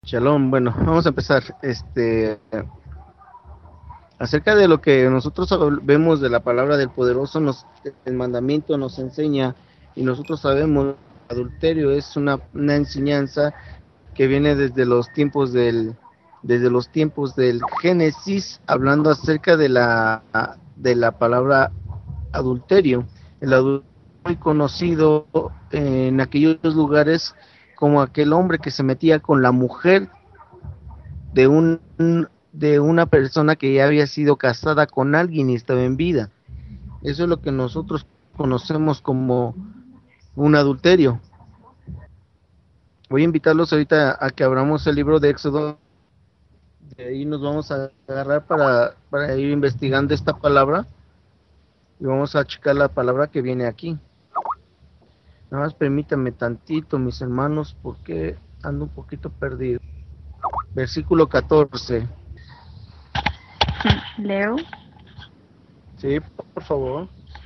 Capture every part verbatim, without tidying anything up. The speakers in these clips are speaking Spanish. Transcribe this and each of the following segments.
Shalom, bueno, vamos a empezar. Este, acerca de lo que nosotros vemos de la palabra del poderoso, nos, el mandamiento nos enseña y nosotros sabemos que el adulterio es una, una enseñanza que viene desde los tiempos del, desde los tiempos del Génesis, hablando acerca de la, de la palabra adulterio. El adulterio es muy conocido en aquellos lugares como aquel hombre que se metía con la mujer de un de una persona que ya había sido casada con alguien y estaba en vida. Eso es lo que nosotros conocemos como un adulterio. Voy a invitarlos ahorita a que abramos el libro de Éxodo. De ahí nos vamos a agarrar para, para ir investigando esta palabra y vamos a checar la palabra que viene aquí. Nada más permítanme tantito, mis hermanos, porque ando un poquito perdido. Versículo catorce. Leo. Sí, por favor.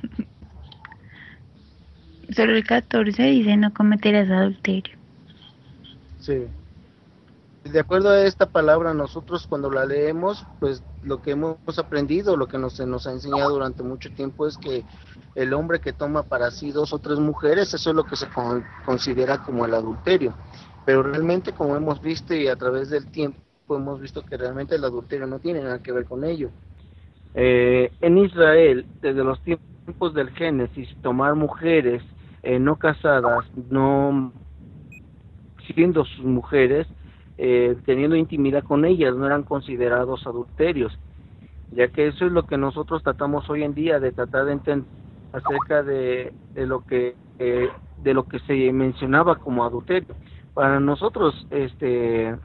Solo el catorce dice: no cometerás adulterio. Sí. De acuerdo a esta palabra, nosotros cuando la leemos, pues lo que hemos aprendido, lo que nos, se nos ha enseñado durante mucho tiempo es que el hombre que toma para sí dos o tres mujeres, eso es lo que se con, considera como el adulterio. Pero realmente, como hemos visto y a través del tiempo, hemos visto que realmente el adulterio no tiene nada que ver con ello. Eh, en Israel, desde los tiempos del Génesis, tomar mujeres eh, no casadas, no siendo sus mujeres, eh, teniendo intimidad con ellas, no eran considerados adulterios, ya que eso es lo que nosotros tratamos hoy en día de tratar de entender acerca de, de lo que eh, de lo que se mencionaba como adulterio. Para nosotros, este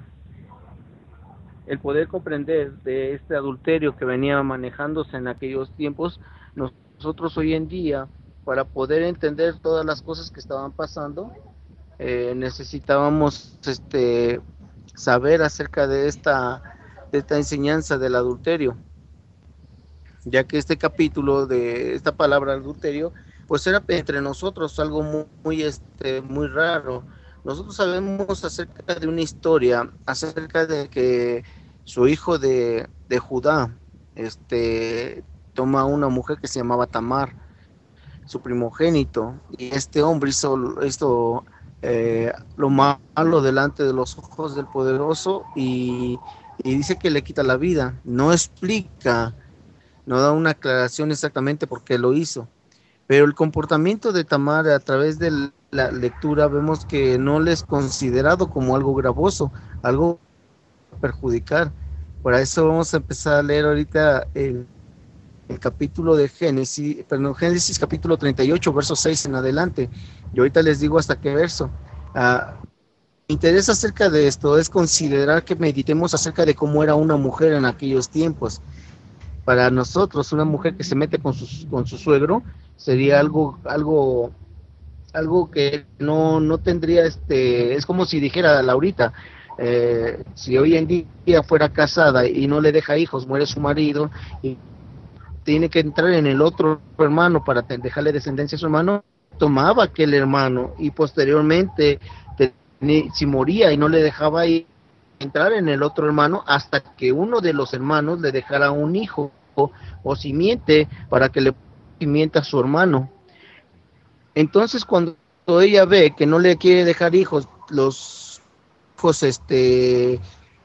el poder comprender de este adulterio que venía manejándose en aquellos tiempos, nosotros hoy en día, para poder entender todas las cosas que estaban pasando, eh, necesitábamos este saber acerca de esta de esta enseñanza del adulterio, ya que este capítulo de esta palabra adulterio, pues era entre nosotros algo muy, muy este muy raro. Nosotros sabemos acerca de una historia, acerca de que su hijo de, de Judá, este, toma una mujer que se llamaba Tamar, su primogénito, y este hombre hizo esto, eh, lo malo delante de los ojos del poderoso y, y dice que le quita la vida. No explica, no da una aclaración exactamente por qué lo hizo. Pero el comportamiento de Tamar a través de la lectura vemos que no le es considerado como algo gravoso, algo perjudicar. Por eso vamos a empezar a leer ahorita el, el capítulo de Génesis, perdón, Génesis capítulo treinta y ocho, verso seis en adelante. Y ahorita les digo hasta qué verso. Uh, me interesa acerca de esto, es considerar que meditemos acerca de cómo era una mujer en aquellos tiempos. Para nosotros, una mujer que se mete con su, con su suegro sería algo, algo, algo que no, no tendría, este, es como si dijera Laurita, eh, si hoy en día fuera casada y no le deja hijos, muere su marido y tiene que entrar en el otro hermano para dejarle descendencia a su hermano, tomaba aquel hermano y posteriormente, si moría y no le dejaba ir, entrar en el otro hermano hasta que uno de los hermanos le dejara un hijo o, o simiente para que le simienta a su hermano. Entonces cuando ella ve que no le quiere dejar hijos, los hijos, este,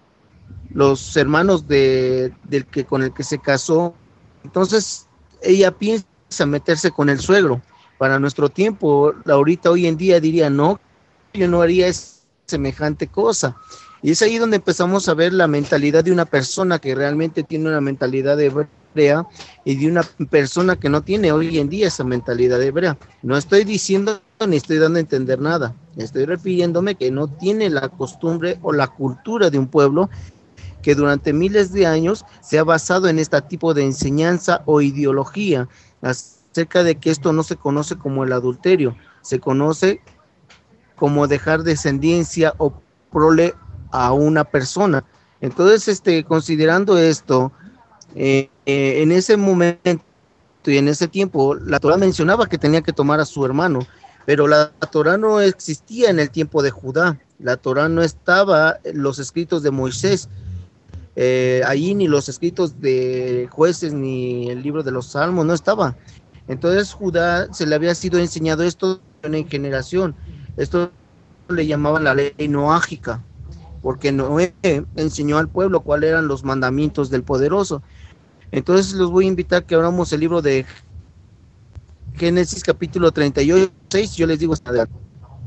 los hermanos de, del que con el que se casó, entonces ella piensa meterse con el suegro. Para nuestro tiempo, ahorita hoy en día diría, no, yo no haría semejante cosa. Y es ahí donde empezamos a ver la mentalidad de una persona que realmente tiene una mentalidad hebrea y de una persona que no tiene hoy en día esa mentalidad hebrea. No estoy diciendo ni estoy dando a entender nada. Estoy refiriéndome que no tiene la costumbre o la cultura de un pueblo que durante miles de años se ha basado en este tipo de enseñanza o ideología acerca de que esto no se conoce como el adulterio, se conoce como dejar descendencia o prole a una persona. Entonces, este, considerando esto, eh, eh, en ese momento y en ese tiempo, la Torá mencionaba que tenía que tomar a su hermano, pero la Torá no existía en el tiempo de Judá. La Torá no estaba en los escritos de Moisés, eh, ahí ni los escritos de Jueces, ni el libro de los Salmos, no estaba. Entonces Judá se le había sido enseñado esto en generación. Esto le llamaban la ley noágica, porque Noé enseñó al pueblo cuáles eran los mandamientos del Poderoso. Entonces los voy a invitar a que abramos el libro de Génesis capítulo treinta y seis, yo les digo hasta adelante.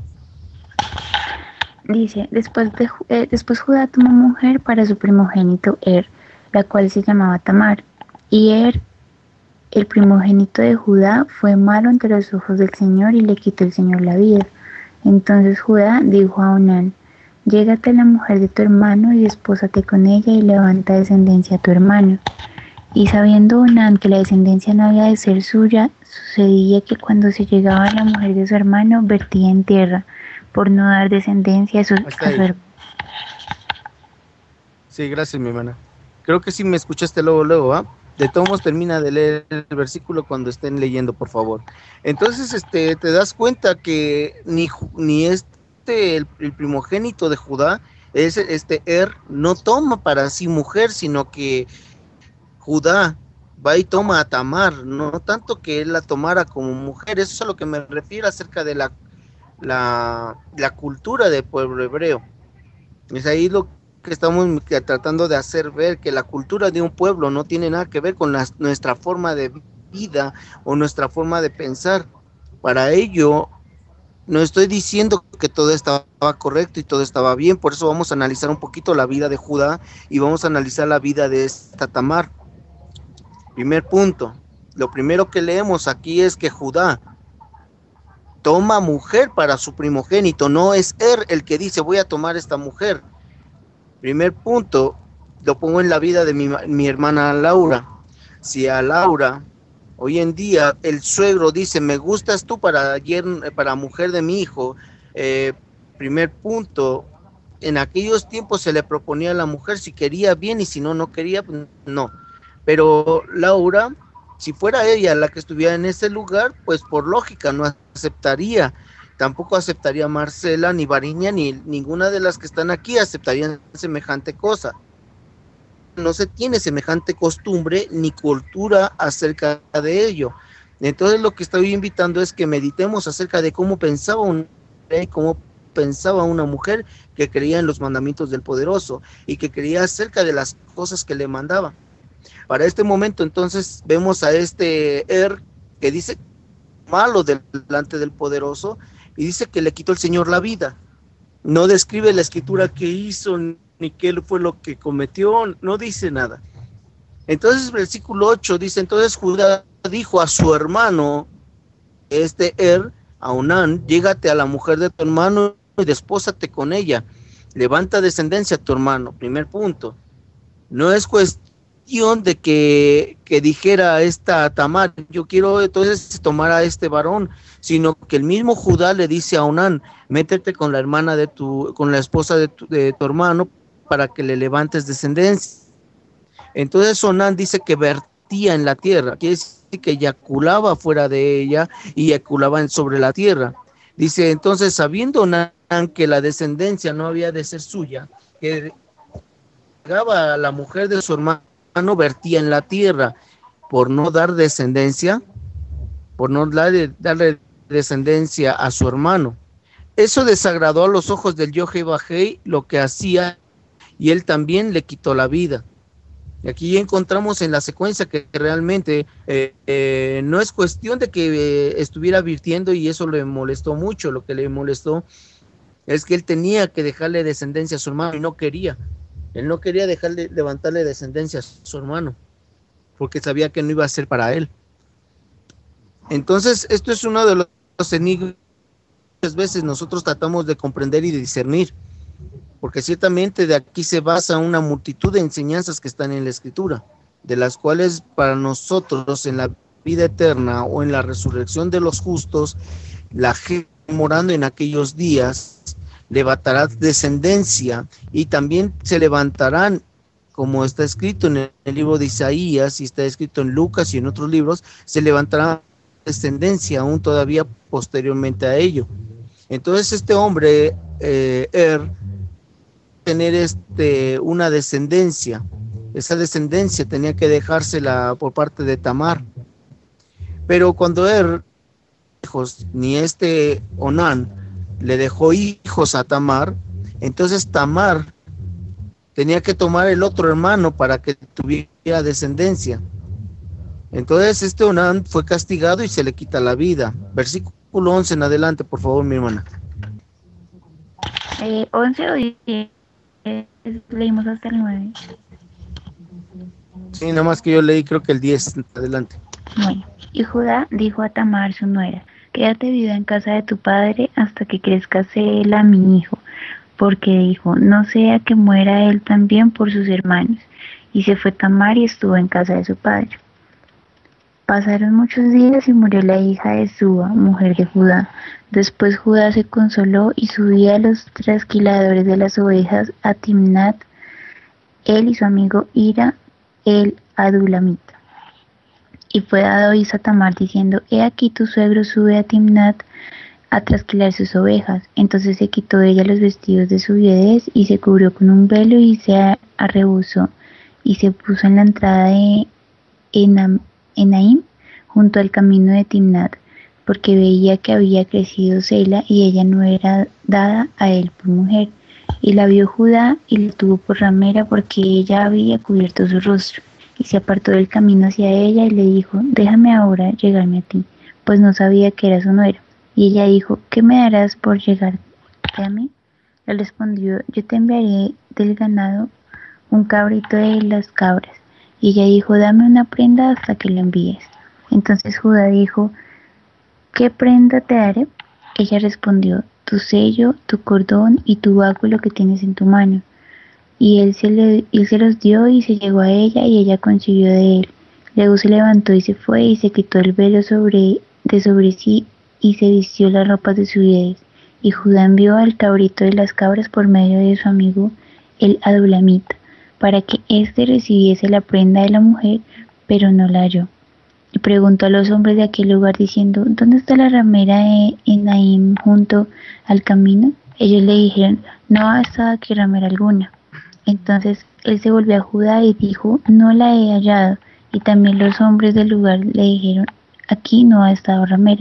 Dice, después, de, eh, después Judá tomó mujer para su primogénito Er, la cual se llamaba Tamar. Y Er, el primogénito de Judá, fue malo ante los ojos del Señor y le quitó el Señor la vida. Entonces Judá dijo a Onán, llégate a la mujer de tu hermano y despósate con ella y levanta descendencia a tu hermano. Y sabiendo Onán que la descendencia no había de ser suya, sucedía que cuando se llegaba a la mujer de su hermano, vertía en tierra, por no dar descendencia a su, a su hermano. Sí, gracias, mi hermana. Creo que sí me escuchaste luego, luego, ¿ah? ¿eh? De todos modos, termina de leer el versículo cuando estén leyendo, por favor. Entonces, este, te das cuenta que ni, ni este, el, el primogénito de Judá, es, este Er, no toma para sí mujer, sino que Judá va y toma a Tamar, no tanto que él la tomara como mujer. Eso es a lo que me refiero acerca de la La, la cultura del pueblo hebreo. Es ahí lo que estamos tratando de hacer ver, que la cultura de un pueblo no tiene nada que ver con la, nuestra forma de vida o nuestra forma de pensar. Para ello, no estoy diciendo que todo estaba correcto y todo estaba bien, por eso vamos a analizar un poquito la vida de Judá y vamos a analizar la vida de esta Tamar. Primer punto, lo primero que leemos aquí es que Judá toma mujer para su primogénito, no es Er el que dice voy a tomar esta mujer. Primer punto, lo pongo en la vida de mi, mi hermana Laura. Si a Laura, hoy en día, el suegro dice, me gustas tú para, para mujer de mi hijo, eh, primer punto, en aquellos tiempos se le proponía a la mujer si quería bien y si no, no quería, no. Pero Laura, si fuera ella la que estuviera en ese lugar, pues por lógica no aceptaría, tampoco aceptaría Marcela, ni Variña, ni ninguna de las que están aquí aceptarían semejante cosa. No se tiene semejante costumbre ni cultura acerca de ello. Entonces lo que estoy invitando es que meditemos acerca de cómo pensaba un rey, cómo pensaba una mujer que creía en los mandamientos del Poderoso y que creía acerca de las cosas que le mandaba. Para este momento entonces vemos a este Er que dice malo delante del Poderoso y dice que le quitó el Señor la vida. No describe la escritura que hizo ni qué fue lo que cometió, no dice nada. Entonces versículo ocho dice, entonces Judá dijo a su hermano, este Er, a Onán, llégate a la mujer de tu hermano y despósate con ella, levanta descendencia a tu hermano. Primer punto, no es cuestión de que, que dijera esta Tamar, yo quiero entonces tomar a este varón, sino que el mismo Judá le dice a Onán, métete con la hermana de tu, con la esposa de tu, de tu hermano para que le levantes descendencia. Entonces Onán dice que vertía en la tierra, quiere decir que eyaculaba fuera de ella y eyaculaba sobre la tierra. Dice, entonces sabiendo Onán que la descendencia no había de ser suya, que llegaba a la mujer de su hermano, vertía en la tierra por no dar descendencia, por no darle, darle descendencia a su hermano. Eso desagradó a los ojos del Yohei lo que hacía, y él también le quitó la vida. Y aquí encontramos en la secuencia que realmente eh, eh, no es cuestión de que eh, estuviera virtiendo y eso le molestó mucho. Lo que le molestó es que él tenía que dejarle descendencia a su hermano y no quería. Él no quería dejarle, levantarle descendencia a su hermano porque sabía que no iba a ser para él. Entonces esto es uno de los enigmas que muchas veces nosotros tratamos de comprender y de discernir, porque ciertamente de aquí se basa una multitud de enseñanzas que están en la Escritura, de las cuales para nosotros en la vida eterna o en la resurrección de los justos, la gente morando en aquellos días levantará descendencia y también se levantarán, como está escrito en el libro de Isaías y está escrito en Lucas y en otros libros, se levantará descendencia aún todavía posteriormente a ello. Entonces este hombre, eh, Er, tener este, una descendencia, esa descendencia tenía que dejársela por parte de Tamar, pero cuando Er, hijos, ni este Onán le dejó hijos a Tamar, entonces Tamar tenía que tomar el otro hermano para que tuviera descendencia. Entonces este Onán fue castigado y se le quita la vida. Versículo once en adelante, por favor, mi hermana. Eh, once o diez, leímos hasta el nueve. Sí, nada más que yo leí creo que el diez, adelante. Bueno, y Judá dijo a Tamar su nuera, quédate viuda en casa de tu padre hasta que crezca Sela mi hijo, porque dijo, no sea que muera él también por sus hermanos. Y se fue Tamar y estuvo en casa de su padre. Pasaron muchos días y murió la hija de Suba, mujer de Judá. Después Judá se consoló y subía a los trasquiladores de las ovejas a Timnat, él y su amigo Ira, el adulamita. Y fue dado aviso a Tamar diciendo, he aquí tu suegro sube a Timnat a trasquilar sus ovejas. Entonces se quitó ella los vestidos de su viudez y se cubrió con un velo y se arrebozó y se puso en la entrada de Enam, Enaim, junto al camino de Timnat, porque veía que había crecido Sela y ella no era dada a él por mujer. Y la vio Judá y la tuvo por ramera porque ella había cubierto su rostro. Y se apartó del camino hacia ella y le dijo, déjame ahora llegarme a ti, pues no sabía que era su nuera. Y ella dijo, ¿qué me darás por llegarte a mí? Él respondió, yo te enviaré del ganado un cabrito de las cabras. Y ella dijo, dame una prenda hasta que lo envíes. Entonces Judá dijo, ¿qué prenda te daré? Ella respondió, tu sello, tu cordón y tu báculo que tienes en tu mano. Y él se, le, él se los dio y se llegó a ella y ella concibió de él. Luego se levantó y se fue y se quitó el velo sobre, de sobre sí y se vistió las ropas de su viudez. Y Judá envió al cabrito de las cabras por medio de su amigo el adulamita, para que éste recibiese la prenda de la mujer, pero no la halló. Y preguntó a los hombres de aquel lugar diciendo, ¿dónde está la ramera de Enaim junto al camino? Ellos le dijeron, no ha estado aquí ramera alguna. Entonces él se volvió a Judá y dijo, no la he hallado. Y también los hombres del lugar le dijeron, aquí no ha estado ramera.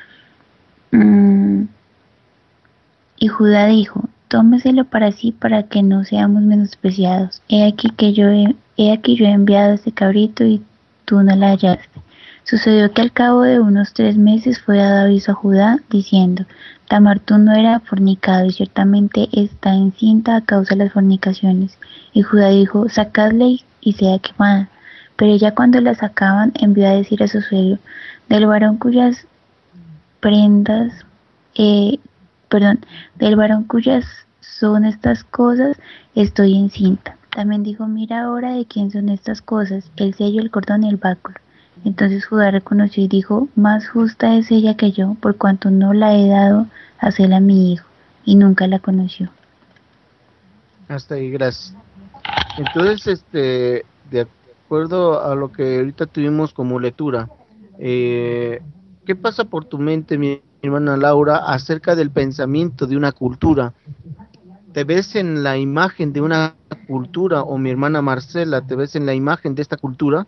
Mm. Y Judá dijo, tómeselo para sí para que no seamos menospreciados. He aquí que yo he, he aquí yo he enviado este cabrito y tú no la hallaste. Sucedió que al cabo de unos tres meses fue dado aviso a Judá diciendo, Tamar tú no era fornicado y ciertamente está encinta a causa de las fornicaciones. Y Judá dijo, sacadla y, y sea quemada. Pero ella cuando la sacaban envió a decir a su suegro, del varón cuyas prendas, eh, perdón, del varón cuyas son estas cosas, estoy encinta. También dijo, mira ahora de quién son estas cosas, el sello, el cordón y el báculo. Entonces Judá reconoció y dijo, más justa es ella que yo, por cuanto no la he dado a Sela mi hijo, y nunca la conoció. Hasta ahí, gracias. Entonces, este, de acuerdo a lo que ahorita tuvimos como lectura, eh, ¿qué pasa por tu mente, mi hermana Laura, acerca del pensamiento de una cultura? ¿Te ves en la imagen de una cultura, o mi hermana Marcela, te ves en la imagen de esta cultura?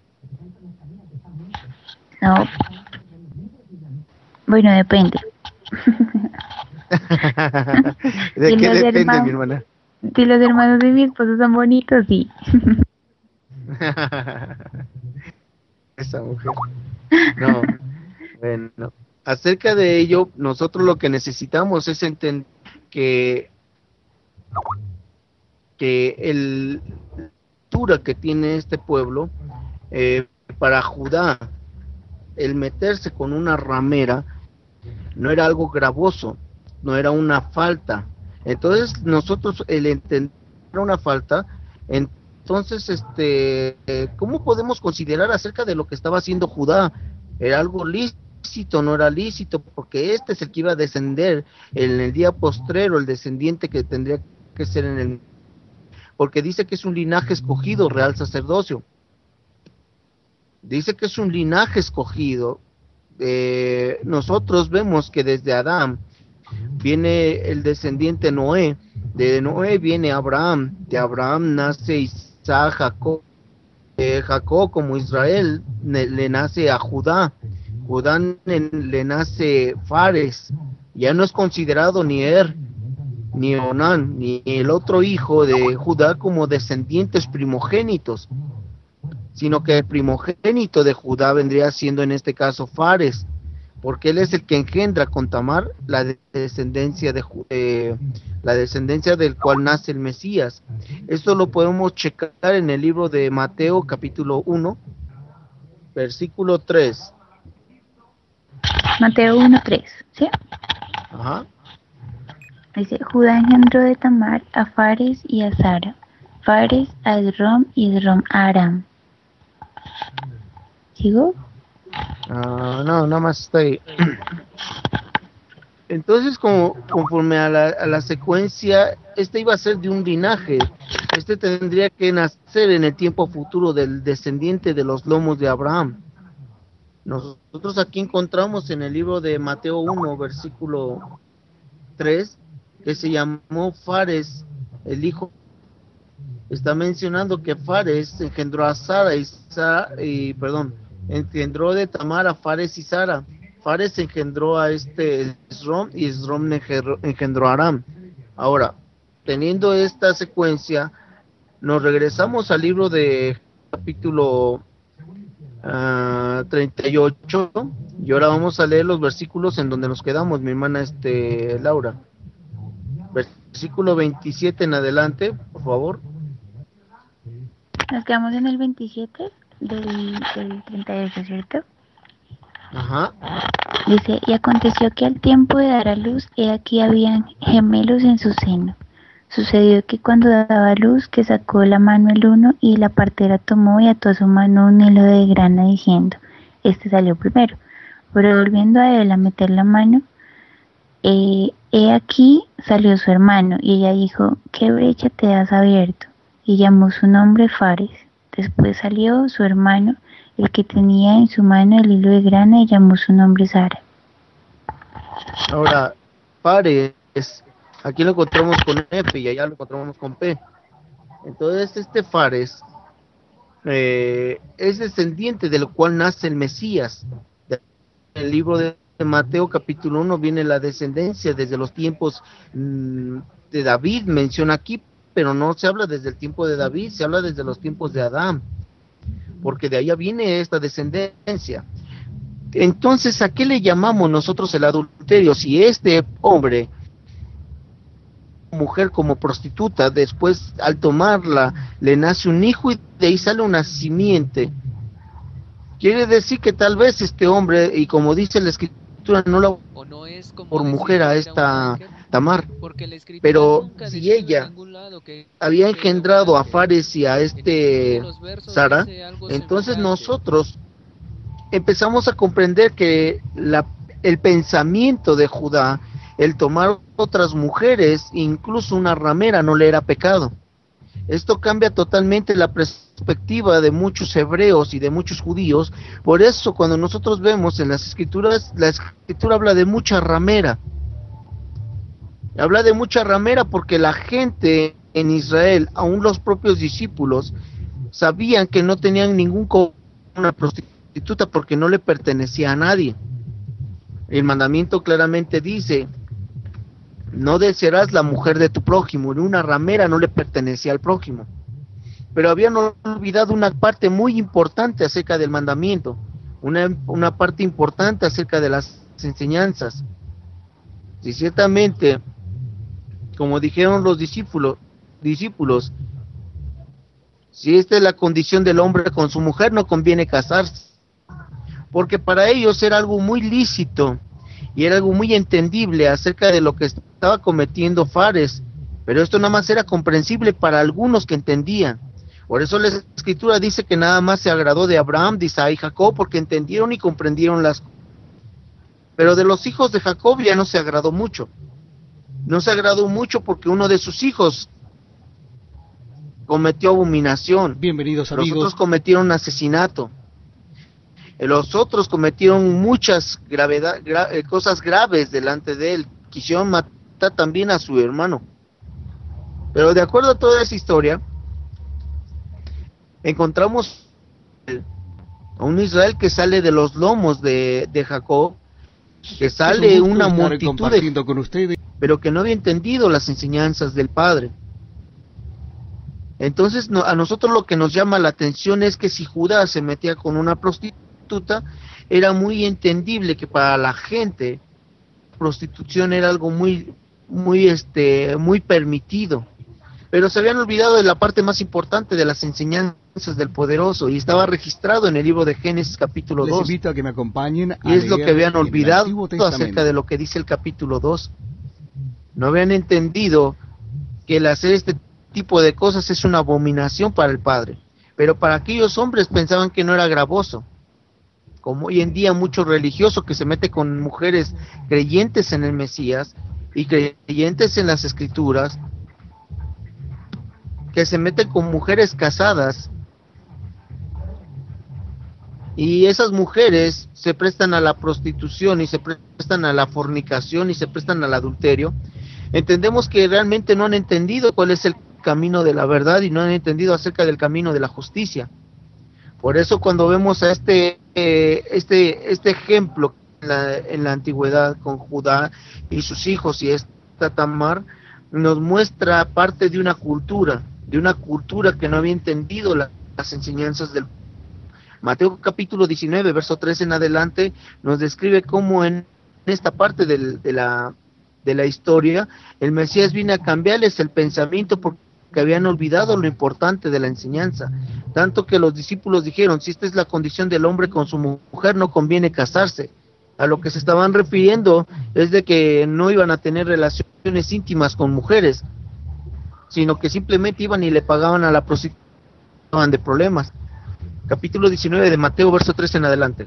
No. Bueno, depende. ¿De si qué depende, hermanos, mi hermana? Si los hermanos de mi esposo son bonitos, sí. Esa mujer. No, bueno. Acerca de ello, nosotros lo que necesitamos es entender que, que el la cultura que tiene este pueblo, eh, para Judá, el meterse con una ramera no era algo gravoso, no era una falta. Entonces nosotros el entender una falta, entonces este, ¿cómo podemos considerar acerca de lo que estaba haciendo Judá? ¿Era algo lícito, no era lícito? Porque este es el que iba a descender en el día postrero, el descendiente que tendría que ser en el, porque dice que es un linaje escogido, real sacerdocio. Dice que es un linaje escogido. Eh, nosotros vemos que desde Adán viene el descendiente Noé, de Noé viene Abraham, de Abraham nace Isaac, Jacob, eh, Jacob como Israel ne, le nace a Judá, Judá ne, le nace Fares, ya no es considerado ni Er, ni Onán, ni el otro hijo de Judá como descendientes primogénitos, sino que el primogénito de Judá vendría siendo en este caso Fares, porque él es el que engendra con Tamar la descendencia de eh, la descendencia del cual nace el Mesías. Esto lo podemos checar en el libro de Mateo capítulo uno, versículo tres. Mateo uno tres, ¿sí? Ajá. Dice, Judá engendró de Tamar a Fares y a Sara, Fares a Esrom y Esrom a Aram. ¿Sigo? Uh, no, nada más está ahí. Entonces, como, conforme a la, a la secuencia, este iba a ser de un linaje. Este tendría que nacer en el tiempo futuro del descendiente de los lomos de Abraham. Nosotros aquí encontramos en el libro de Mateo uno, versículo tres, que se llamó Fares, el hijo. Está mencionando que Fares engendró a Sara y, Sara, y perdón, engendró de Tamar a Fares y Sara. Fares engendró a este Esrom y Esrom engendró, engendró a Aram. Ahora, teniendo esta secuencia, nos regresamos al libro de capítulo uh, treinta y ocho, y ahora vamos a leer los versículos en donde nos quedamos, mi hermana este Laura. Versículo veintisiete en adelante, por favor. Nos quedamos en el veintisiete del, del treinta y ocho, ¿cierto? Ajá. Dice, y aconteció que al tiempo de dar a luz, he aquí habían gemelos en su seno. Sucedió que cuando daba a luz, que sacó la mano el uno, y la partera tomó y ató a su mano un hilo de grana, diciendo, este salió primero. Pero volviendo a él a meter la mano, eh, he aquí salió su hermano, y ella dijo, ¿qué brecha te has abierto? Y llamó su nombre Fares. Después salió su hermano, el que tenía en su mano el hilo de grana, y llamó su nombre Sara. Ahora, Fares, aquí lo encontramos con F y allá lo encontramos con P. Entonces este Fares eh, es descendiente de lo cual nace el Mesías. En el libro de Mateo capítulo uno viene la descendencia desde los tiempos mmm, de David, menciona aquí, pero no se habla desde el tiempo de David, se habla desde los tiempos de Adán, porque de allá viene esta descendencia. Entonces, ¿a qué le llamamos nosotros el adulterio? Si este hombre, mujer como prostituta, después al tomarla, le nace un hijo y de ahí sale una simiente, quiere decir que tal vez este hombre, y como dice la escritura, no la no es como por mujer a esta Tamar, pero si ella que, había engendrado a Fares y a este Sara, entonces nosotros empezamos a comprender que la, el pensamiento de Judá, el tomar otras mujeres, incluso una ramera, no le era pecado. Esto cambia totalmente la perspectiva de muchos hebreos y de muchos judíos. Por eso cuando nosotros vemos en las escrituras, la escritura habla de mucha ramera. Habla de mucha ramera porque la gente en Israel, aún los propios discípulos, sabían que no tenían ningún co- una prostituta porque no le pertenecía a nadie. El mandamiento claramente dice, no desearás la mujer de tu prójimo, y una ramera no le pertenecía al prójimo. Pero habían olvidado una parte muy importante acerca del mandamiento, una, una parte importante acerca de las enseñanzas. Y ciertamente, como dijeron los discípulos, discípulos, si esta es la condición del hombre con su mujer, no conviene casarse, porque para ellos era algo muy lícito y era algo muy entendible acerca de lo que estaba cometiendo Fares, pero esto nada más era comprensible para algunos que entendían. Por eso la escritura dice que nada más se agradó de Abraham, de Isaac y Jacob, porque entendieron y comprendieron las cosas. Pero de los hijos de Jacob ya no se agradó mucho. No se agradó mucho porque uno de sus hijos cometió abominación. Bienvenidos amigos. Los otros cometieron asesinato. Los otros cometieron muchas gravedad, gra, cosas graves delante de él, quisieron matar también a su hermano. Pero de acuerdo a toda esa historia, encontramos a un Israel que sale de los lomos de, de Jacob, que sale un una multitud de, con ustedes, pero que no había entendido las enseñanzas del Padre. Entonces no, a nosotros lo que nos llama la atención es que si Judá se metía con una prostituta, era muy entendible que para la gente prostitución era algo muy muy este muy permitido, pero se habían olvidado de la parte más importante de las enseñanzas del Poderoso, y estaba registrado en el libro de Génesis capítulo dos. Les invito a que me acompañen a y es lo que habían olvidado acerca de lo que dice el capítulo dos. No habían entendido que el hacer este tipo de cosas es una abominación para el Padre, pero para aquellos hombres pensaban que no era gravoso, como hoy en día mucho religioso que se mete con mujeres creyentes en el Mesías y creyentes en las Escrituras, que se meten con mujeres casadas, y esas mujeres se prestan a la prostitución y se prestan a la fornicación y se prestan al adulterio. Entendemos que realmente no han entendido cuál es el camino de la verdad y no han entendido acerca del camino de la justicia. Por eso cuando vemos a este eh, este este ejemplo en la, en la antigüedad con Judá y sus hijos y esta Tamar, nos muestra parte de una cultura, de una cultura que no había entendido la, las enseñanzas del Mateo capítulo diecinueve, verso tres en adelante, nos describe cómo en esta parte del, de la de la historia, el Mesías viene a cambiarles el pensamiento porque habían olvidado lo importante de la enseñanza, tanto que los discípulos dijeron, si esta es la condición del hombre con su mujer, no conviene casarse. A lo que se estaban refiriendo es de que no iban a tener relaciones íntimas con mujeres, sino que simplemente iban y le pagaban a la prostituta de problemas. Capítulo diecinueve de Mateo, verso tres en adelante.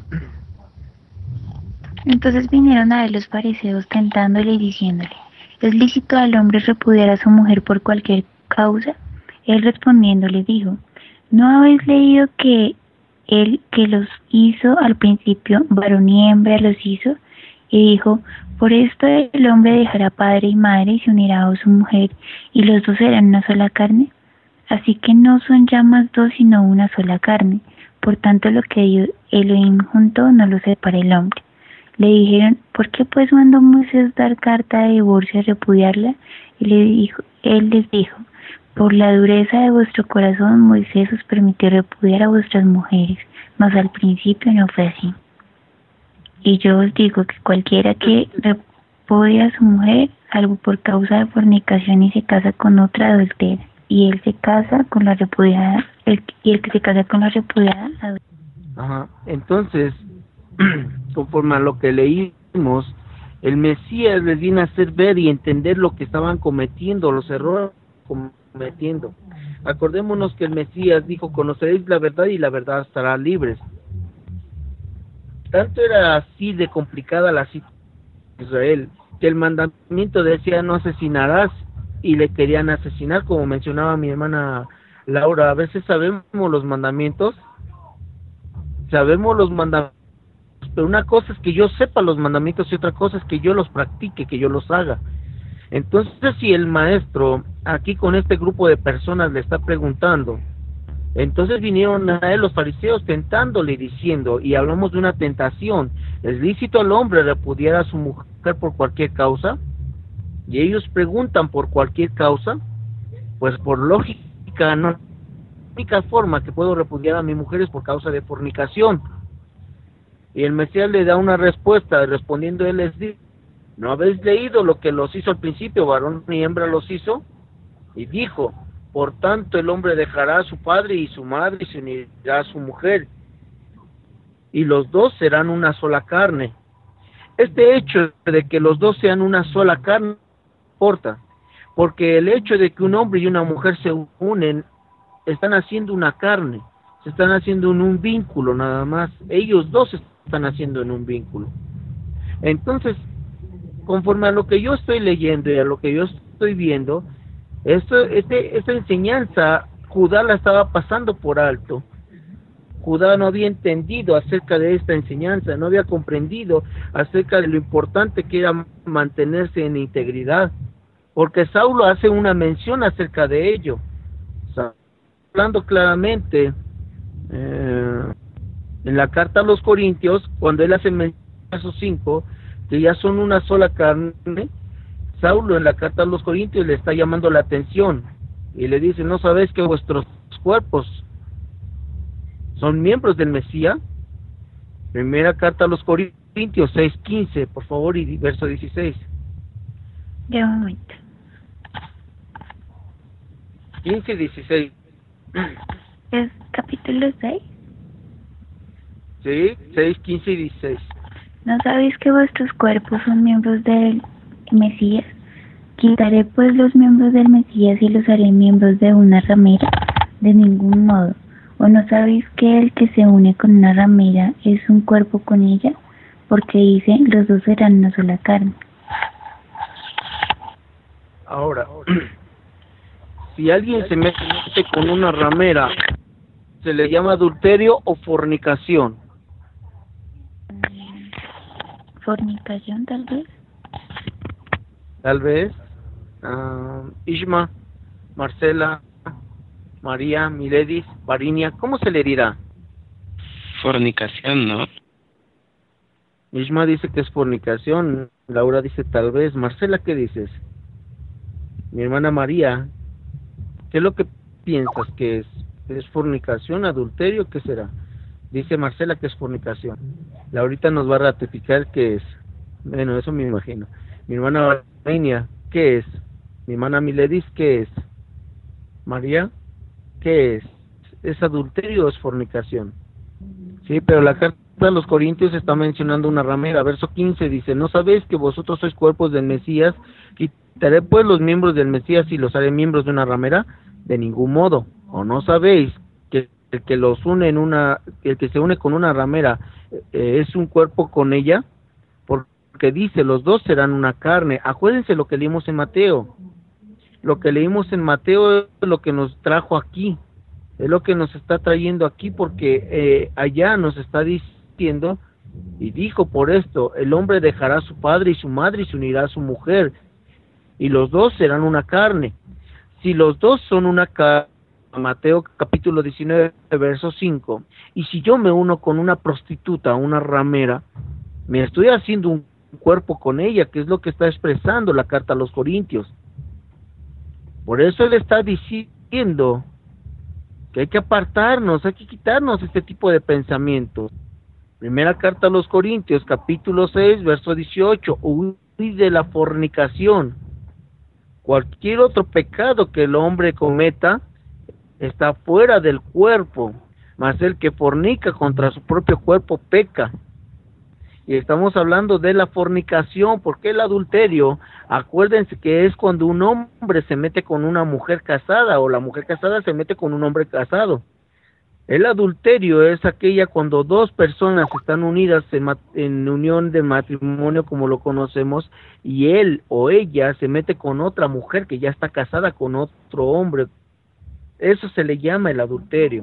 Entonces vinieron a él los fariseos tentándole y diciéndole, ¿es lícito al hombre repudiar a su mujer por cualquier causa? Él respondiendo le dijo, ¿no habéis leído que él que los hizo al principio, varón y hembra los hizo? Y dijo, por esto el hombre dejará padre y madre y se unirá a su mujer, y los dos serán una sola carne. Así que no son ya más dos, sino una sola carne. Por tanto, lo que Elohim juntó no lo separa el hombre. Le dijeron, ¿por qué pues mandó Moisés dar carta de divorcio y repudiarla? Y le dijo, él les dijo, por la dureza de vuestro corazón Moisés os permitió repudiar a vuestras mujeres, mas al principio no fue así. Y yo os digo que cualquiera que repudia a su mujer, salvo por causa de fornicación y se casa con otra adultera, y él se casa con la repudiada, el, y el que se casa con la repudiada adultera. Ajá, entonces, conforme a lo que leímos, el Mesías les viene a hacer ver y entender lo que estaban cometiendo, los errores cometiendo. Acordémonos que el Mesías dijo, conoceréis la verdad y la verdad os hará libres. Tanto era así de complicada la situación de Israel, que el mandamiento decía no asesinarás, y le querían asesinar, como mencionaba mi hermana Laura. A veces sabemos los mandamientos, sabemos los mandamientos, pero una cosa es que yo sepa los mandamientos y otra cosa es que yo los practique, que yo los haga. Entonces, si el maestro aquí con este grupo de personas le está preguntando, entonces vinieron a él los fariseos tentándole y diciendo, y hablamos de una tentación, ¿es lícito al hombre repudiar a su mujer por cualquier causa? Y ellos preguntan por cualquier causa, pues por lógica, no, la única forma que puedo repudiar a mi mujer es por causa de fornicación. Y el Mesías le da una respuesta, respondiendo él les dice, ¿no habéis leído lo que los hizo al principio, varón y hembra los hizo? Y dijo, por tanto el hombre dejará a su padre y su madre y se unirá a su mujer, y los dos serán una sola carne. Este hecho de que los dos sean una sola carne importa, porque el hecho de que un hombre y una mujer se unen, están haciendo una carne, se están haciendo en un vínculo nada más, ellos dos están haciendo en un vínculo. Entonces, conforme a lo que yo estoy leyendo y a lo que yo estoy viendo, esto, este, esta enseñanza Judá la estaba pasando por alto. Judá no había entendido acerca de esta enseñanza, no había comprendido acerca de lo importante que era mantenerse en integridad, porque Saulo hace una mención acerca de ello, hablando claramente eh, en la carta a los Corintios, cuando él hace mención a esos cinco, que ya son una sola carne. Saulo en la carta a los Corintios le está llamando la atención y le dice, ¿no sabéis que vuestros cuerpos son miembros del Mesías? Primera carta a los Corintios seis quince, por favor, y verso dieciséis. Ya un momento. quince y dieciséis. ¿Es capítulo seis? Sí, seis, quince y dieciséis. ¿No sabéis que vuestros cuerpos son miembros del Mesías? Quitaré pues los miembros del Mesías y los haré miembros de una ramera. De ningún modo. ¿O no sabéis que el que se une con una ramera es un cuerpo con ella? Porque dice, los dos serán una sola carne. Ahora, si alguien se mete con una ramera, ¿se le llama adulterio o fornicación? Fornicación, tal vez. Tal vez. Uh, Ishma, Marcela, María, Miledis, Varinia, ¿cómo se le dirá? Fornicación, ¿no? Ishma dice que es fornicación, Laura dice tal vez. Marcela, ¿qué dices? Mi hermana María, ¿qué es lo que piensas que es? ¿Es fornicación, adulterio? ¿Qué será? Dice Marcela que es fornicación. Laurita nos va a ratificar qué es. Bueno, eso me imagino. Mi hermana Varinia, ¿qué es? Mi hermana Miledis, ¿qué es? María, ¿qué es? ¿Es adulterio o es fornicación? Sí, pero la carta de los Corintios está mencionando una ramera. Verso quince dice, ¿no sabéis que vosotros sois cuerpos del Mesías? ¿Quitaré pues los miembros del Mesías y los haré miembros de una ramera? De ningún modo. ¿O no sabéis que el que los une en una, el que se une con una ramera eh, es un cuerpo con ella? Porque dice, los dos serán una carne. Acuérdense lo que leímos en Mateo. Lo que leímos en Mateo es lo que nos trajo aquí. Es lo que nos está trayendo aquí, porque eh, allá nos está diciendo, y dijo por esto, el hombre dejará a su padre y su madre y se unirá a su mujer, y los dos serán una carne. Si los dos son una carne, Mateo capítulo diecinueve, verso cinco, y si yo me uno con una prostituta, una ramera, me estoy haciendo un cuerpo con ella, que es lo que está expresando la carta a los Corintios. Por eso él está diciendo que hay que apartarnos, hay que quitarnos este tipo de pensamientos. Primera carta a los Corintios, capítulo seis, verso dieciocho, huid de la fornicación. Cualquier otro pecado que el hombre cometa está fuera del cuerpo, mas el que fornica contra su propio cuerpo peca. Y estamos hablando de la fornicación, porque el adulterio, acuérdense que es cuando un hombre se mete con una mujer casada, o la mujer casada se mete con un hombre casado. El adulterio es aquella cuando dos personas están unidas en, en unión de matrimonio, como lo conocemos, y él o ella se mete con otra mujer que ya está casada con otro hombre. Eso se le llama el adulterio.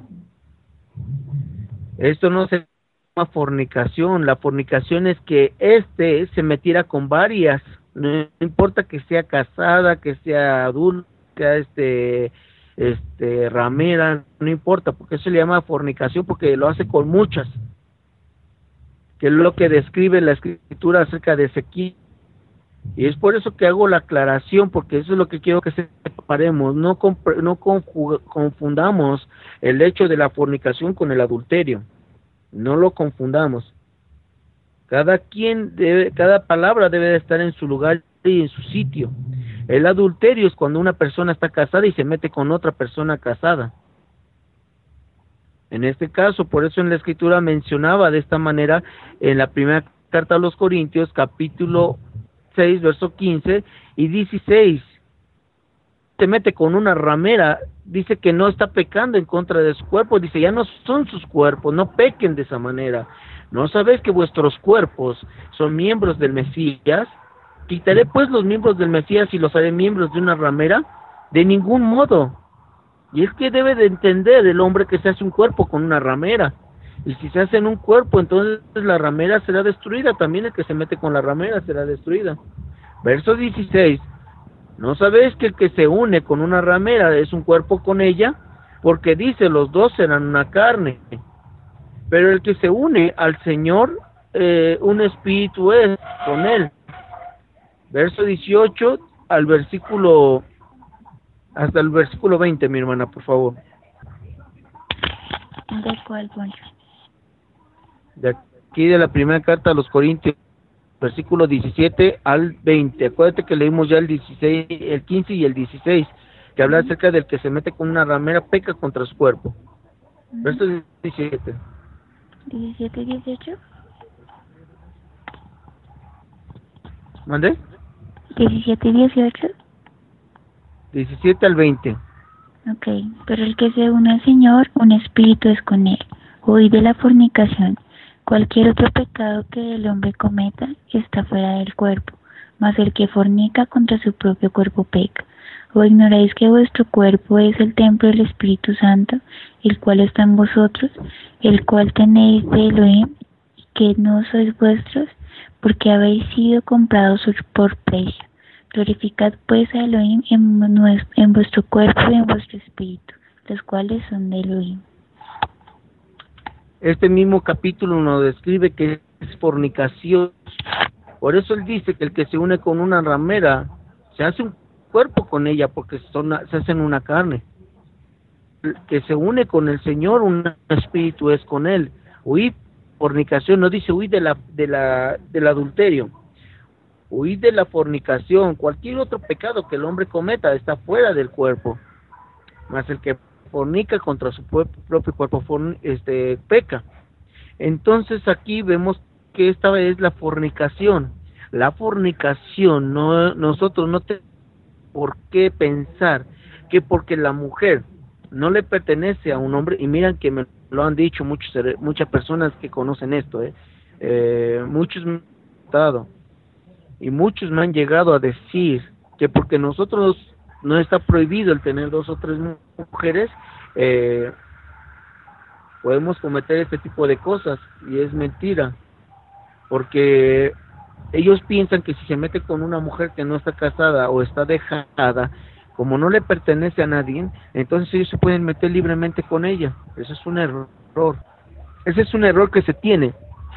Esto no se llama fornicación. La fornicación es que éste se metiera con varias, no importa que sea casada, que sea adulta, este, este, ramera, no importa, porque eso se le llama fornicación, porque lo hace con muchas, que es lo que describe la escritura acerca de Ezequiel. Y es por eso que hago la aclaración, porque eso es lo que quiero que separemos. No, no confundamos el hecho de la fornicación con el adulterio. No lo confundamos. Cada quien debe, cada palabra debe de estar en su lugar y en su sitio. El adulterio es cuando una persona está casada y se mete con otra persona casada. En este caso, por eso en la escritura mencionaba de esta manera en la primera carta a los Corintios, capítulo seis, verso quince y dieciséis. Se mete con una ramera, dice que no está pecando en contra de su cuerpo, dice ya no son sus cuerpos, no pequen de esa manera. ¿No sabéis que vuestros cuerpos son miembros del Mesías? ¿Quitaré pues los miembros del Mesías y los haré miembros de una ramera? De ningún modo. Y es que debe de entender el hombre que se hace un cuerpo con una ramera. Y si se hacen un cuerpo, entonces la ramera será destruida, también el que se mete con la ramera será destruida. Verso dieciséis, ¿no sabéis que el que se une con una ramera es un cuerpo con ella? Porque dice, los dos serán una carne. Pero el que se une al Señor, eh, un espíritu es con él. Verso dieciocho al versículo, hasta el versículo veinte, mi hermana, por favor. ¿De cuál, Poncho? De aquí de la primera carta a los Corintios, versículo diecisiete al veinte. Acuérdate que leímos ya el dieciséis, el quince y el dieciséis, que habla Uh-huh. acerca del que se mete con una ramera, peca contra su cuerpo. Uh-huh. Verso diecisiete. diecisiete y dieciocho. ¿Mandé? diecisiete y dieciocho. diecisiete al veinte. Ok, pero el que se une al Señor, un espíritu es con él. Huid de la fornicación. Cualquier otro pecado que el hombre cometa está fuera del cuerpo, mas el que fornica contra su propio cuerpo peca. ¿O ignoráis que vuestro cuerpo es el templo del Espíritu Santo, el cual está en vosotros, el cual tenéis de Elohim, y que no sois vuestros, porque habéis sido comprados por precio? Glorificad pues a Elohim en, nuestro, en vuestro cuerpo y en vuestro espíritu, los cuales son de Elohim. Este mismo capítulo nos describe que es fornicación. Por eso él dice que el que se une con una ramera se hace un cuerpo con ella, porque son, se hacen una carne. El que se une con el Señor, un espíritu es con él. Huid, fornicación, no dice huid de la, de la, del adulterio. Huid de la fornicación. Cualquier otro pecado que el hombre cometa está fuera del cuerpo. Mas el que fornica contra su propio cuerpo forn, este, peca. Entonces aquí vemos que esta es la fornicación. La fornicación, no, nosotros no tenemos por qué pensar que porque la mujer no le pertenece a un hombre, y miran que me lo han dicho muchos, muchas personas que conocen esto, eh, eh, muchos me han contado, y muchos me han llegado a decir que porque nosotros no está prohibido el tener dos o tres mujeres, eh, podemos cometer este tipo de cosas, y es mentira, porque ellos piensan que si se mete con una mujer que no está casada o está dejada, como no le pertenece a nadie, entonces ellos se pueden meter libremente con ella. Eso es un error. Ese es un error que se tiene,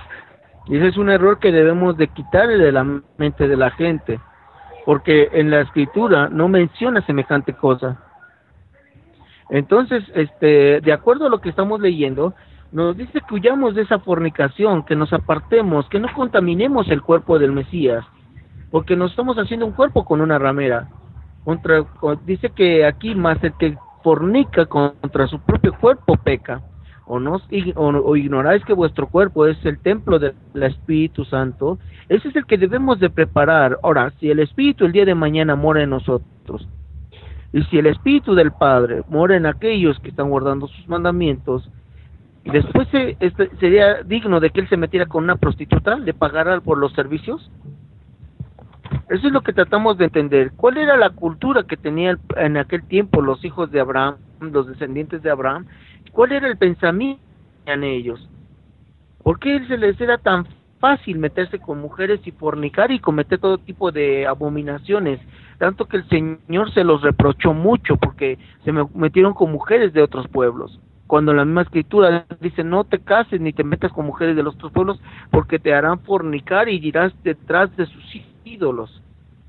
y ese es un error que debemos de quitarle de la mente de la gente, porque en la escritura no menciona semejante cosa. Entonces, este, de acuerdo a lo que estamos leyendo, nos dice que huyamos de esa fornicación, que nos apartemos, que no contaminemos el cuerpo del Mesías, porque nos estamos haciendo un cuerpo con una ramera. Contra, dice que aquí más el que fornica contra su propio cuerpo peca. O, no, o, o ignoráis que vuestro cuerpo es el templo del Espíritu Santo. Ese es el que debemos de preparar. Ahora, si el Espíritu el día de mañana mora en nosotros, y si el Espíritu del Padre mora en aquellos que están guardando sus mandamientos, y después se, este, sería digno de que él se metiera con una prostituta, de pagar por los servicios. Eso es lo que tratamos de entender. ¿Cuál era la cultura que tenían en aquel tiempo los hijos de Abraham, los descendientes de Abraham? ¿Cuál era el pensamiento que tenían ellos? ¿Por qué se les era tan fácil meterse con mujeres y fornicar y cometer todo tipo de abominaciones? Tanto que el Señor se los reprochó mucho porque se metieron con mujeres de otros pueblos. Cuando la misma escritura dice, no te cases ni te metas con mujeres de los otros pueblos, porque te harán fornicar y irás detrás de sus ídolos.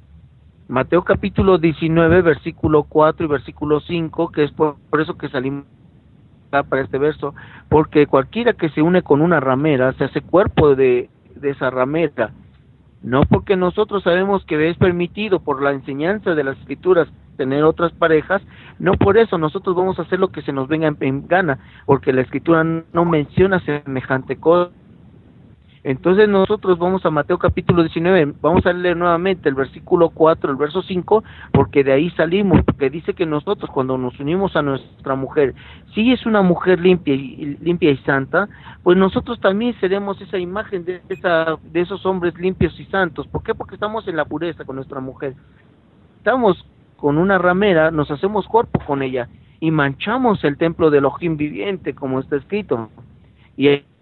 Mateo capítulo diecinueve, versículo cuatro y versículo cinco, que es por, por eso que salimos para este verso, porque cualquiera que se une con una ramera, se hace cuerpo de, de esa ramera, no porque nosotros sabemos que es permitido por la enseñanza de las escrituras tener otras parejas, no por eso nosotros vamos a hacer lo que se nos venga en, en gana, porque la escritura no menciona semejante cosa. Entonces nosotros vamos a Mateo capítulo diecinueve, vamos a leer nuevamente el versículo cuatro, el verso cinco, porque de ahí salimos, porque dice que nosotros cuando nos unimos a nuestra mujer, si es una mujer limpia y, limpia y santa, pues nosotros también seremos esa imagen de, esa, de esos hombres limpios y santos. ¿Por qué? Porque estamos en la pureza con nuestra mujer. Estamos con una ramera, nos hacemos cuerpo con ella y manchamos el templo de Elohim viviente, como está escrito. Y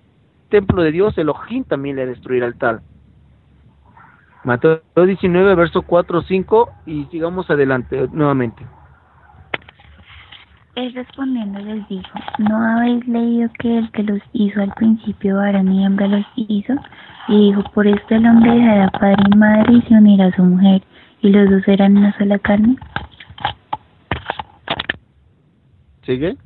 templo de Dios, Elohim también le destruirá el tal. Mateo diecinueve, verso cuatro, cinco, y sigamos adelante nuevamente. Él respondiendo les dijo, ¿no habéis leído que el que los hizo al principio varón y hembra los hizo? Y dijo, por esto el hombre dejará padre y madre y se unirá a su mujer, y los dos serán una sola carne. ¿Sigue?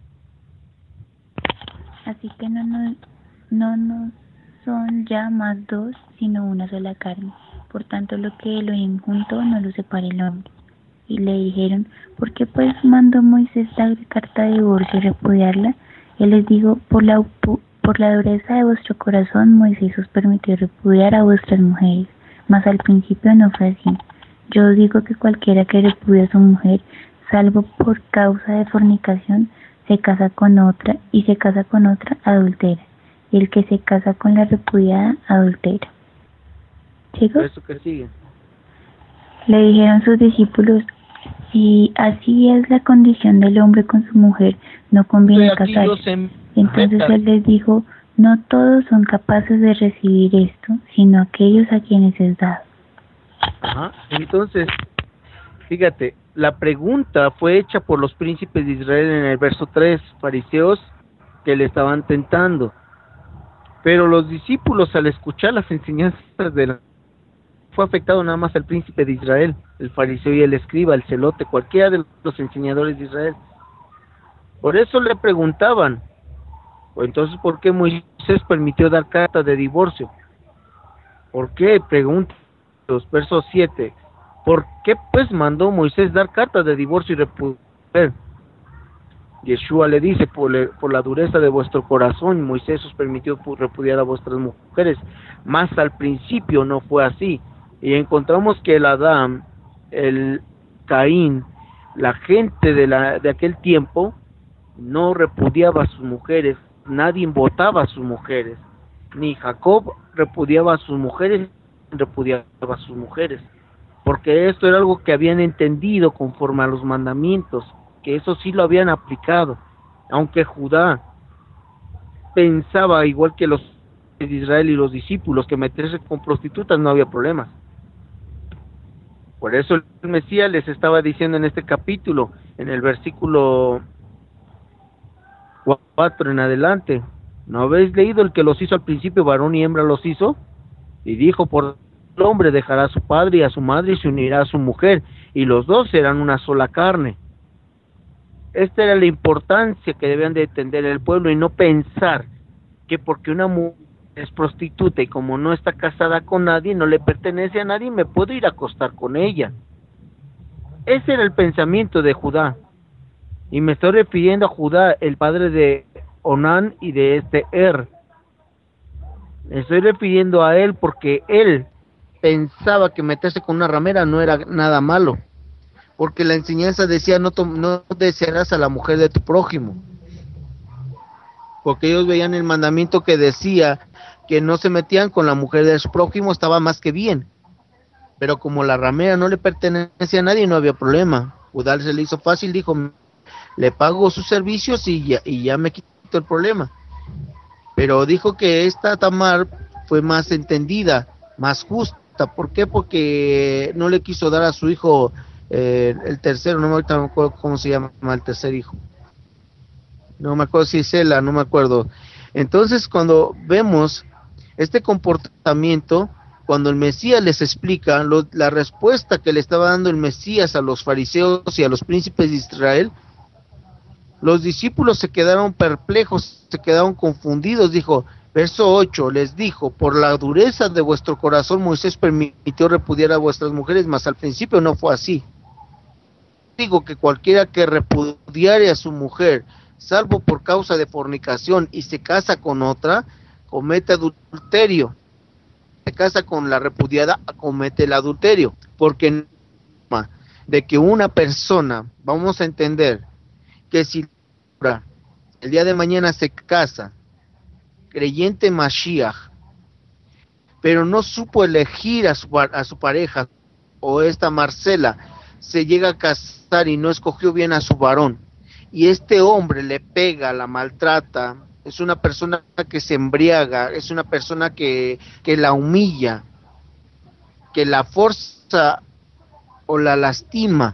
Así que no nos, no nos son ya más dos, sino una sola carne. Por tanto, lo que Elohim juntó no lo separe el hombre. Y le dijeron, ¿por qué pues mandó Moisés la carta de divorcio y repudiarla? Él les dijo, por la, por la dureza de vuestro corazón Moisés os permitió repudiar a vuestras mujeres, mas al principio no fue así. Yo os digo que cualquiera que repudia a su mujer, salvo por causa de fornicación, se casa con otra, y se casa con otra adultera, y el que se casa con la repudiada adultera. ¿Chicos? Eso que sigue. Le dijeron sus discípulos, si así es la condición del hombre con su mujer, no conviene casarse. Entonces él les dijo, no todos son capaces de recibir esto, sino aquellos a quienes es dado. Ajá. Entonces, fíjate, la pregunta fue hecha por los príncipes de Israel en el verso tres, fariseos que le estaban tentando. Pero los discípulos, al escuchar las enseñanzas de la fue afectado nada más el príncipe de Israel, el fariseo y el escriba, el celote, cualquiera de los enseñadores de Israel. Por eso le preguntaban, entonces, ¿por qué Moisés permitió dar carta de divorcio? ¿Por qué? Pregunta los versos siete. ¿Por qué pues mandó Moisés dar carta de divorcio y repudiar? Yeshua le dice, por, le, por la dureza de vuestro corazón, Moisés os permitió repudiar a vuestras mujeres, mas al principio no fue así. Y encontramos que el Adán, el Caín, la gente de, la, de aquel tiempo, no repudiaba a sus mujeres, nadie votaba a sus mujeres, ni Jacob repudiaba a sus mujeres, repudiaba a sus mujeres, porque esto era algo que habían entendido conforme a los mandamientos, que eso sí lo habían aplicado, aunque Judá pensaba igual que los de Israel y los discípulos, que meterse con prostitutas no había problemas. Por eso el Mesías les estaba diciendo en este capítulo, en el versículo cuatro en adelante, ¿no habéis leído el que los hizo al principio, varón y hembra los hizo? Y dijo, por el hombre dejará a su padre y a su madre y se unirá a su mujer, y los dos serán una sola carne. Esta era la importancia que debían de entender el pueblo, y no pensar que porque una mujer es prostituta y como no está casada con nadie, no le pertenece a nadie, me puedo ir a acostar con ella. Ese era el pensamiento de Judá, y me estoy refiriendo a Judá, el padre de Onán y de este Er. Me estoy refiriendo a él porque él pensaba que meterse con una ramera no era nada malo, porque la enseñanza decía no, no desearás a la mujer de tu prójimo, porque ellos veían el mandamiento que decía que no se metían con la mujer de su prójimo, estaba más que bien, pero como la ramera no le pertenecía a nadie, no había problema. Judá se le hizo fácil, dijo, le pago sus servicios y ya, y ya me quito el problema. Pero dijo que esta Tamar fue más entendida, más justa. ¿Por qué? Porque no le quiso dar a su hijo eh, el tercero, no me acuerdo cómo se llama el tercer hijo. No me acuerdo si es Sela, no me acuerdo. Entonces, cuando vemos este comportamiento, cuando el Mesías les explica lo, la respuesta que le estaba dando el Mesías a los fariseos y a los príncipes de Israel, los discípulos se quedaron perplejos, se quedaron confundidos. Dijo, verso ocho, les dijo, por la dureza de vuestro corazón Moisés permitió repudiar a vuestras mujeres, mas al principio no fue así. Digo que cualquiera que repudiare a su mujer, salvo por causa de fornicación, y se casa con otra, comete adulterio. Se casa con la repudiada, comete el adulterio, porque de que una persona, vamos a entender, que si el día de mañana se casa, creyente Mashiach, pero no supo elegir a su, a su pareja, o esta Marcela se llega a casar y no escogió bien a su varón, y este hombre le pega, la maltrata, es una persona que se embriaga, es una persona que, que la humilla, que la forza o la lastima.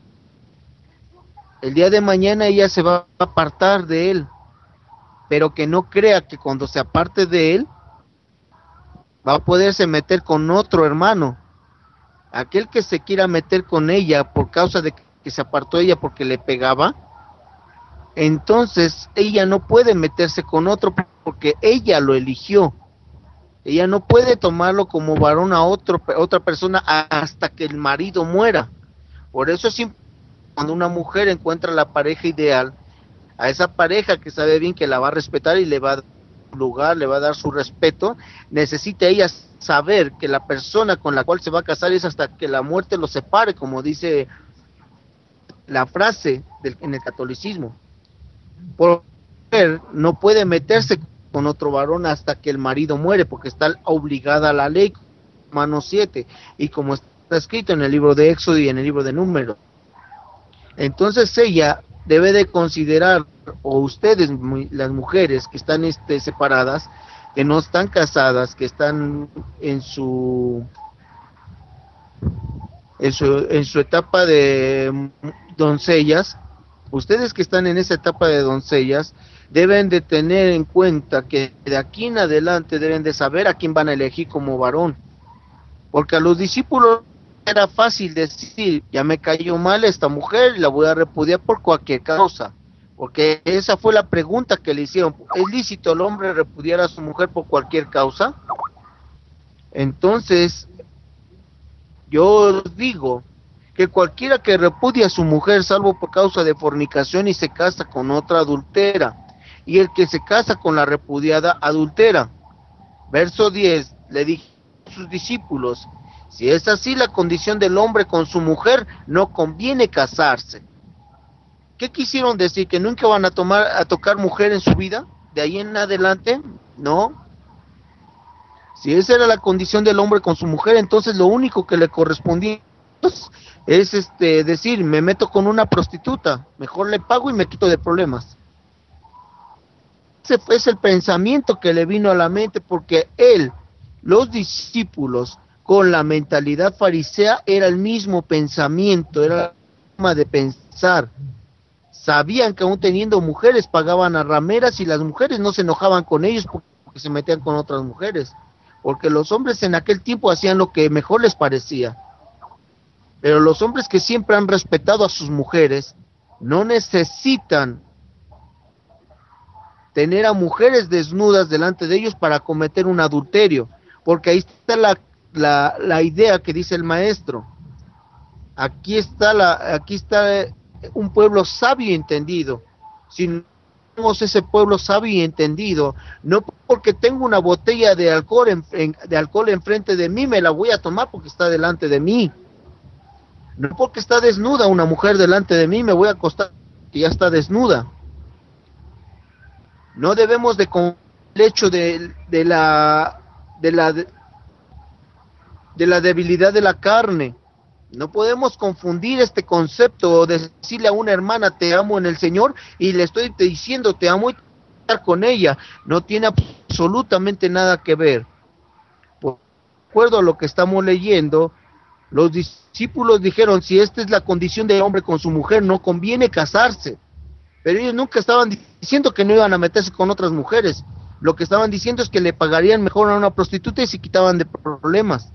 El día de mañana ella se va a apartar de él, pero que no crea que cuando se aparte de él va a poderse meter con otro hermano. Aquel que se quiera meter con ella por causa de que se apartó ella porque le pegaba, entonces ella no puede meterse con otro porque ella lo eligió. Ella no puede tomarlo como varón a otro, otra persona hasta que el marido muera. Por eso es importante cuando una mujer encuentra la pareja ideal, a esa pareja que sabe bien que la va a respetar y le va a dar lugar, le va a dar su respeto, necesita ella saber que la persona con la cual se va a casar es hasta que la muerte los separe, como dice la frase del, en el catolicismo. Por mujer no puede meterse con otro varón hasta que el marido muere, porque está obligada a la ley, Romanos siete, y como está escrito en el libro de Éxodo y en el libro de Números. Entonces ella debe de considerar, o ustedes, las mujeres que están este, separadas, que no están casadas, que están en su, en su en su etapa de doncellas, ustedes que están en esa etapa de doncellas, deben de tener en cuenta que de aquí en adelante deben de saber a quién van a elegir como varón, porque a los discípulos era fácil decir, ya me cayó mal esta mujer, la voy a repudiar por cualquier causa, porque esa fue la pregunta que le hicieron. ¿Es lícito el hombre repudiar a su mujer por cualquier causa? Entonces, yo os digo que cualquiera que repudia a su mujer, salvo por causa de fornicación y se casa con otra, adultera, y el que se casa con la repudiada, adultera. Verso diez, le dije a sus discípulos, si es así la condición del hombre con su mujer, no conviene casarse. ¿Qué quisieron decir? ¿Que nunca van a tomar a tocar mujer en su vida? ¿De ahí en adelante? No. Si esa era la condición del hombre con su mujer, entonces lo único que le correspondía es este decir, me meto con una prostituta, mejor le pago y me quito de problemas. Ese fue el pensamiento que le vino a la mente, porque él, los discípulos, con la mentalidad farisea, era el mismo pensamiento, era la forma de pensar. Sabían que aún teniendo mujeres pagaban a rameras y las mujeres no se enojaban con ellos porque se metían con otras mujeres, porque los hombres en aquel tiempo hacían lo que mejor les parecía. Pero los hombres que siempre han respetado a sus mujeres no necesitan tener a mujeres desnudas delante de ellos para cometer un adulterio, porque ahí está la La, la idea que dice el maestro. Aquí está la, aquí está un pueblo sabio y entendido. Si no tenemos ese pueblo sabio y entendido, no porque tengo una botella de alcohol en, en, de alcohol enfrente de mí me la voy a tomar porque está delante de mí. No porque está desnuda una mujer delante de mí me voy a acostar que ya está desnuda. No debemos de con el hecho de, de la de la de, de la debilidad de la carne. No podemos confundir este concepto o decirle a una hermana te amo en el Señor y le estoy diciendo te amo y estar con ella. No tiene absolutamente nada que ver. Por acuerdo a lo que estamos leyendo, los discípulos dijeron, si esta es la condición del hombre con su mujer, no conviene casarse. Pero ellos nunca estaban diciendo que no iban a meterse con otras mujeres. Lo que estaban diciendo es que le pagarían mejor a una prostituta y se quitaban de problemas.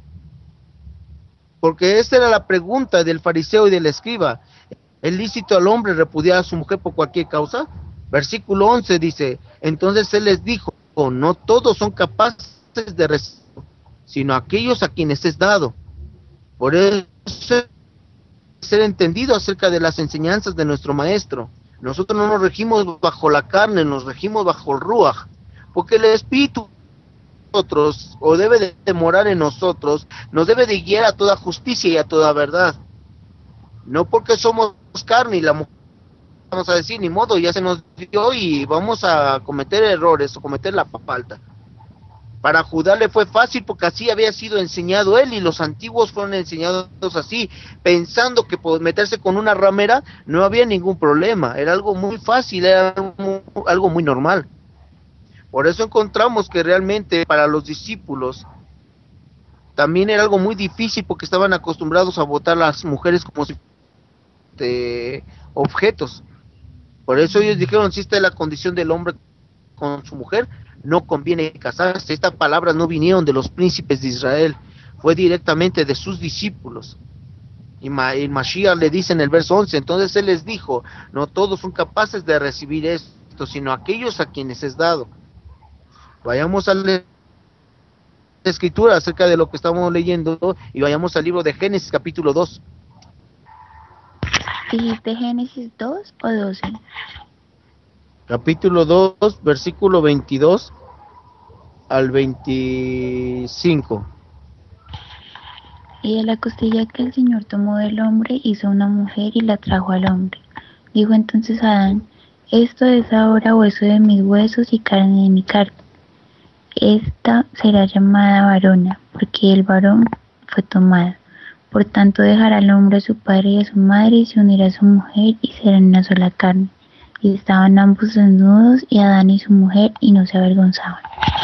Porque esa era la pregunta del fariseo y del escriba. ¿Es lícito al hombre repudiar a su mujer por cualquier causa? Versículo once dice, entonces él les dijo, no todos son capaces de recibir, sino aquellos a quienes es dado. Por eso ser entendido acerca de las enseñanzas de nuestro maestro. Nosotros no nos regimos bajo la carne, nos regimos bajo el ruaj, porque el espíritu nosotros, o debe de morar en nosotros, nos debe de guiar a toda justicia y a toda verdad. No porque somos carne y la mujer, vamos a decir, ni modo, ya se nos dio y vamos a cometer errores o cometer la falta. Para Judá le fue fácil porque así había sido enseñado él y los antiguos fueron enseñados así, pensando que por meterse con una ramera no había ningún problema, era algo muy fácil, era algo muy, algo muy normal. Por eso encontramos que realmente para los discípulos también era algo muy difícil, porque estaban acostumbrados a votar a las mujeres como si de objetos. Por eso ellos dijeron, si esta es la condición del hombre con su mujer, no conviene casarse. Estas palabras no vinieron de los príncipes de Israel, fue directamente de sus discípulos. Y, Ma y Mashiach le dice en el verso once, entonces él les dijo, no todos son capaces de recibir esto, sino aquellos a quienes es dado. Vayamos a la escritura acerca de lo que estamos leyendo y vayamos al libro de Génesis capítulo dos. ¿Dijiste Génesis dos o doce? Capítulo dos, versículo veintidós al veinticinco. Y de la costilla que el Señor tomó del hombre hizo una mujer y la trajo al hombre. Dijo entonces Adán, esto es ahora hueso de mis huesos y carne de mi carne. Esta será llamada varona, porque el varón fue tomada. Por tanto dejará al hombre a su padre y a su madre y se unirá a su mujer y serán una sola carne. Y estaban ambos desnudos y Adán y su mujer y no se avergonzaban.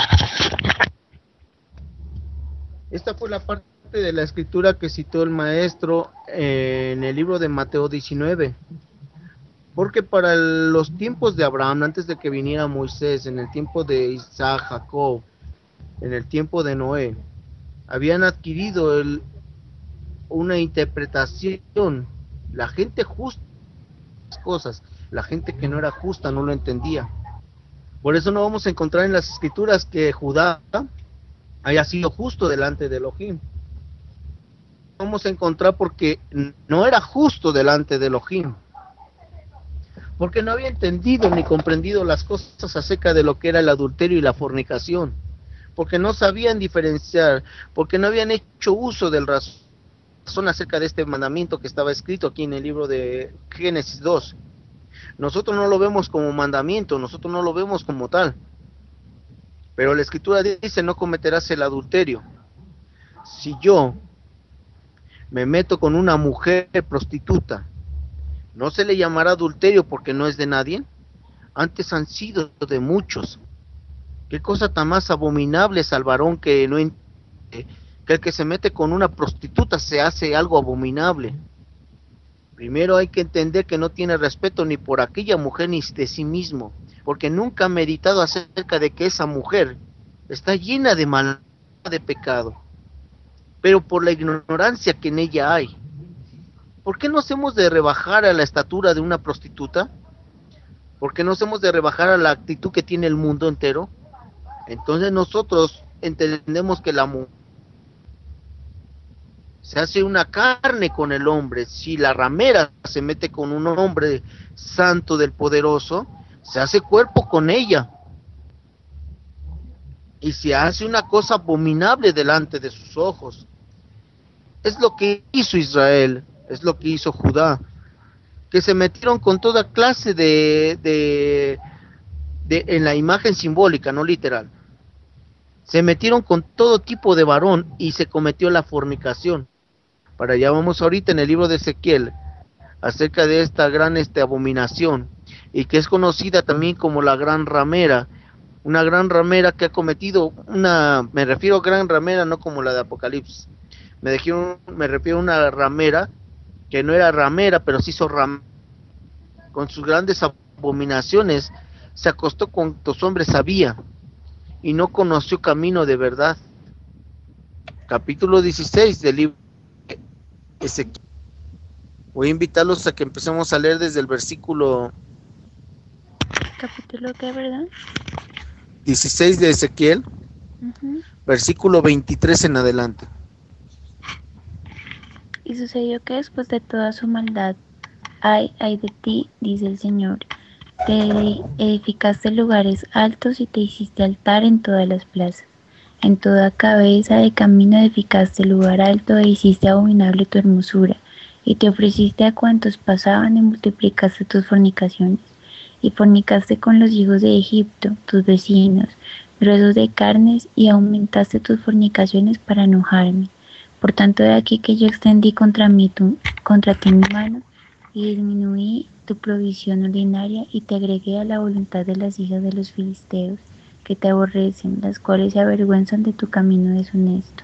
Esta fue la parte de la escritura que citó el maestro en el libro de Mateo diecinueve. Porque para el, los tiempos de Abraham, antes de que viniera Moisés, en el tiempo de Isaac, Jacob, en el tiempo de Noé, habían adquirido el, una interpretación. La gente justa las cosas, la gente que no era justa no lo entendía. Por eso no vamos a encontrar en las escrituras que Judá haya sido justo delante de Elohim. Vamos a encontrar porque no era justo delante de Elohim, porque no había entendido ni comprendido las cosas acerca de lo que era el adulterio y la fornicación, porque no sabían diferenciar, porque no habían hecho uso del razón acerca de este mandamiento que estaba escrito aquí en el libro de Génesis dos. Nosotros no lo vemos como mandamiento, nosotros no lo vemos como tal, pero la escritura dice, no cometerás el adulterio. Si yo me meto con una mujer prostituta, ¿no se le llamará adulterio porque no es de nadie? Antes han sido de muchos. ¿Qué cosa tan más abominable es al varón que no entiende que el que se mete con una prostituta se hace algo abominable? Primero hay que entender que no tiene respeto ni por aquella mujer ni de sí mismo, porque nunca ha meditado acerca de que esa mujer está llena de maldad, de pecado, pero por la ignorancia que en ella hay. ¿Por qué nos hemos de rebajar a la estatura de una prostituta? ¿Por qué nos hemos de rebajar a la actitud que tiene el mundo entero? Entonces nosotros entendemos que la mujer se hace una carne con el hombre. Si la ramera se mete con un hombre santo del poderoso, se hace cuerpo con ella. Y se hace una cosa abominable delante de sus ojos. Es lo que hizo Israel, es lo que hizo Judá, que se metieron con toda clase de, de, de, en la imagen simbólica, no literal. Se metieron con todo tipo de varón y se cometió la fornicación. Para allá vamos ahorita en el libro de Ezequiel, acerca de esta gran este, abominación, y que es conocida también como la gran ramera, una gran ramera que ha cometido una, me refiero a gran ramera, no como la de Apocalipsis, me, dejé, me refiero a una ramera que no era ramera, pero se hizo ramera, con sus grandes abominaciones, se acostó con los hombres sabía, y no conoció camino de verdad. Capítulo dieciséis del libro de Ezequiel. Voy a invitarlos a que empecemos a leer desde el versículo... ¿Capítulo qué, verdad? dieciséis de Ezequiel, Uh-huh. versículo veintitrés en adelante. Y sucedió que después de toda su maldad, ay, ay de ti, dice el Señor, te edificaste lugares altos y te hiciste altar en todas las plazas. En toda cabeza de camino edificaste lugar alto e hiciste abominable tu hermosura, y te ofreciste a cuantos pasaban y multiplicaste tus fornicaciones, y fornicaste con los hijos de Egipto, tus vecinos, gruesos de carnes, y aumentaste tus fornicaciones para enojarme. Por tanto, de aquí que yo extendí contra mí tu, contra ti mi mano, y disminuí tu provisión ordinaria, y te agregué a la voluntad de las hijas de los filisteos, que te aborrecen, las cuales se avergüenzan de tu camino deshonesto.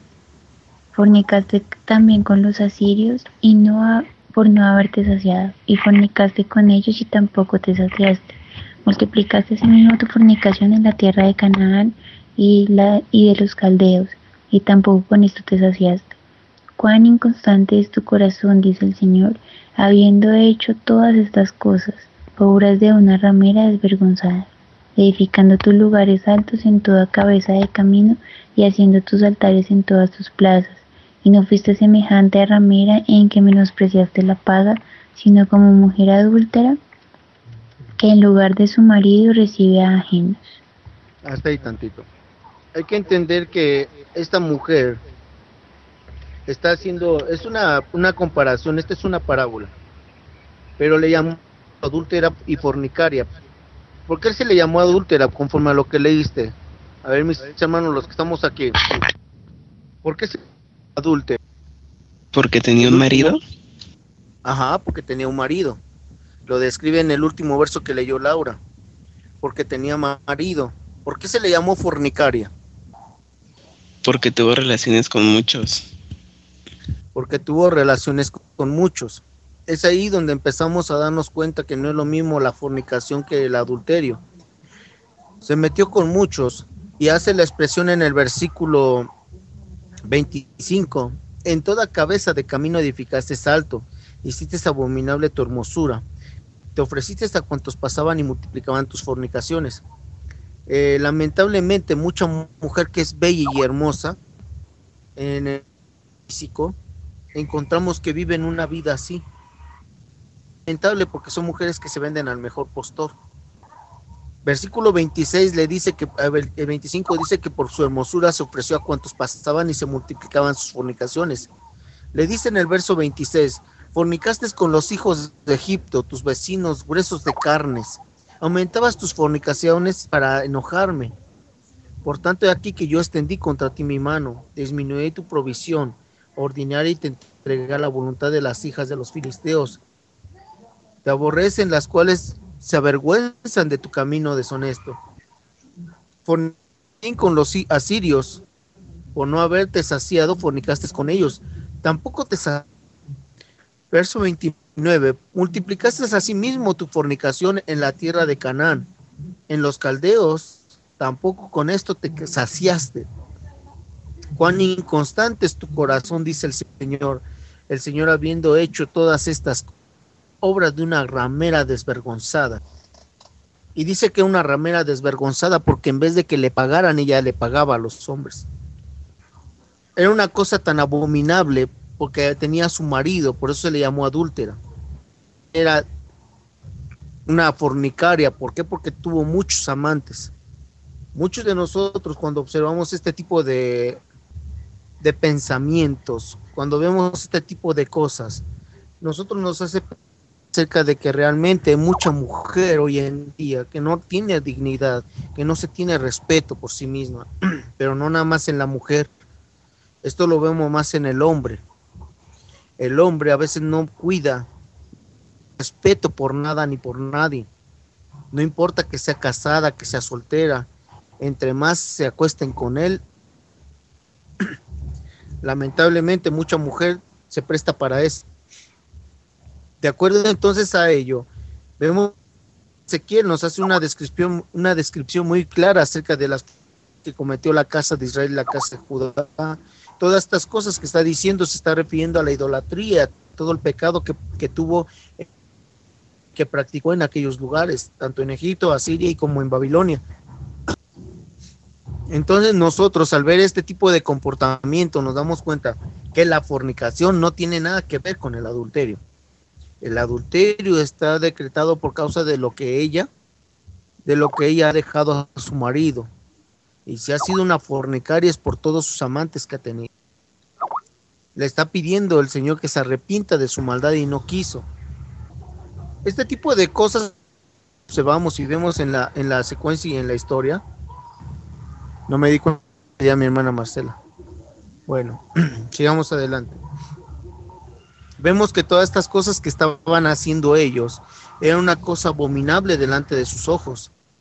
Fornicaste también con los asirios y no ha, por no haberte saciado, y fornicaste con ellos y tampoco te saciaste. Multiplicaste asimismo tu fornicación en la tierra de Canaán y, la, y de los caldeos, y tampoco con esto te saciaste. Cuán inconstante es tu corazón, dice el Señor, habiendo hecho todas estas cosas, obras de una ramera desvergonzada, edificando tus lugares altos en toda cabeza de camino y haciendo tus altares en todas tus plazas. Y no fuiste semejante a ramera en que menospreciaste la paga, sino como mujer adúltera que en lugar de su marido recibe a ajenos. Hasta ahí tantito. Hay que entender que esta mujer está haciendo, es una, una comparación, esta es una parábola, pero le llamó adúltera y fornicaria. ¿Por qué se le llamó adúltera conforme a lo que leíste? A ver, mis hermanos, los que estamos aquí, ¿por qué se llama adúltera? ¿Porque tenía un marido? Ajá, porque tenía un marido. Lo describe en el último verso que leyó Laura, porque tenía marido. ¿Por qué se le llamó fornicaria? Porque tuvo relaciones con muchos. Porque tuvo relaciones con muchos. Es ahí donde empezamos a darnos cuenta que no es lo mismo la fornicación que el adulterio. Se metió con muchos y hace la expresión en el versículo veinticinco. En toda cabeza de camino edificaste alto, hiciste abominable tu hermosura. Te ofreciste a cuantos pasaban y multiplicaban tus fornicaciones. Eh, lamentablemente, mucha mujer que es bella y hermosa, en el físico, encontramos que viven una vida así. Lamentable porque son mujeres que se venden al mejor postor. Versículo veintiséis le dice que, el veinticinco dice que por su hermosura se ofreció a cuantos pasaban y se multiplicaban sus fornicaciones. Le dice en el verso veintiséis, fornicaste con los hijos de Egipto, tus vecinos gruesos de carnes. Aumentabas tus fornicaciones para enojarme. Por tanto, he aquí que yo extendí contra ti mi mano, disminuí tu provisión, ordinaria y te entregué a la voluntad de las hijas de los filisteos. Te aborrecen las cuales se avergüenzan de tu camino deshonesto. Fornicaste con los asirios, por no haberte saciado, fornicaste con ellos. Tampoco te saciaste. Verso veintinueve, multiplicaste asimismo tu fornicación en la tierra de Canaán, en los caldeos, tampoco con esto te saciaste. Cuán inconstante es tu corazón, dice el Señor, el Señor habiendo hecho todas estas obras de una ramera desvergonzada. Y dice que una ramera desvergonzada porque en vez de que le pagaran, ella le pagaba a los hombres. Era una cosa tan abominable porque tenía a su marido, por eso se le llamó adúltera. Era una fornicaria, ¿por qué? Porque tuvo muchos amantes. Muchos de nosotros cuando observamos este tipo de, de pensamientos, cuando vemos este tipo de cosas, nosotros nos hace acerca de que realmente hay mucha mujer hoy en día que no tiene dignidad, que no se tiene respeto por sí misma, pero no nada más en la mujer. Esto lo vemos más en el hombre. El hombre a veces no cuida respeto por nada ni por nadie. No importa que sea casada, que sea soltera. Entre más se acuesten con él, lamentablemente mucha mujer se presta para eso. De acuerdo entonces a ello, vemos que Ezequiel nos hace una descripción, una descripción muy clara acerca de las que cometió la casa de Israel y la casa de Judá. Todas estas cosas que está diciendo se está refiriendo a la idolatría, todo el pecado que, que tuvo, que practicó en aquellos lugares, tanto en Egipto, Asiria y como en Babilonia. Entonces nosotros al ver este tipo de comportamiento nos damos cuenta que la fornicación no tiene nada que ver con el adulterio. El adulterio está decretado por causa de lo que ella, de lo que ella ha dejado a su marido. Y si ha sido una fornicaria es por todos sus amantes que ha tenido. Le está pidiendo el Señor que se arrepienta de su maldad y no quiso. Este tipo de cosas observamos y vemos en la, en la secuencia y en la historia. No me di cuenta ya mi hermana Marcela. Bueno, sigamos adelante. Vemos que todas estas cosas que estaban haciendo ellos era una cosa abominable delante de sus ojos.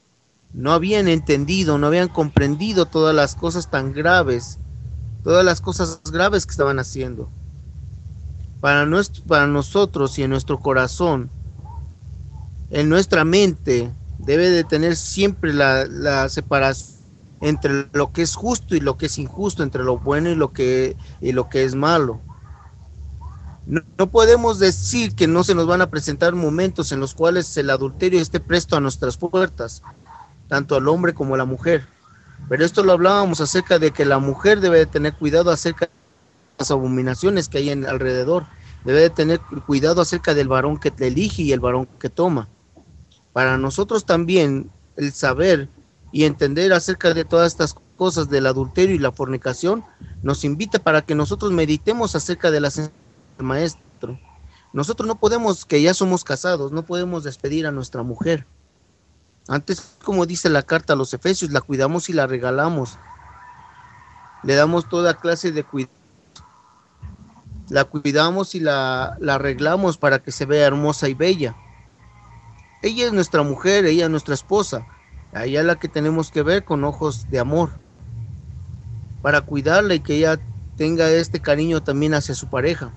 no habían entendido, no habían comprendido todas las cosas tan graves, todas las cosas graves que estaban haciendo. Para, nuestro, para nosotros y en nuestro corazón, en nuestra mente, debe de tener siempre la, la separación entre lo que es justo y lo que es injusto, entre lo bueno y lo que, y lo que es malo. No, no podemos decir que no se nos van a presentar momentos en los cuales el adulterio esté presto a nuestras puertas, tanto al hombre como a la mujer. Pero esto lo hablábamos acerca de que la mujer debe de tener cuidado acerca de las abominaciones que hay en alrededor. Debe de tener cuidado acerca del varón que elige y el varón que toma. Para nosotros también el saber y entender acerca de todas estas cosas del adulterio y la fornicación nos invita para que nosotros meditemos acerca de las enseñanzas del maestro. Nosotros no podemos, que ya somos casados, no podemos despedir a nuestra mujer. Antes, como dice la carta a los Efesios, la cuidamos y la regalamos. Le damos toda clase de cuidado. La cuidamos y la, la arreglamos para que se vea hermosa y bella. Ella es nuestra mujer, ella es nuestra esposa. A ella es la que tenemos que ver con ojos de amor. Para cuidarla y que ella tenga este cariño también hacia su pareja.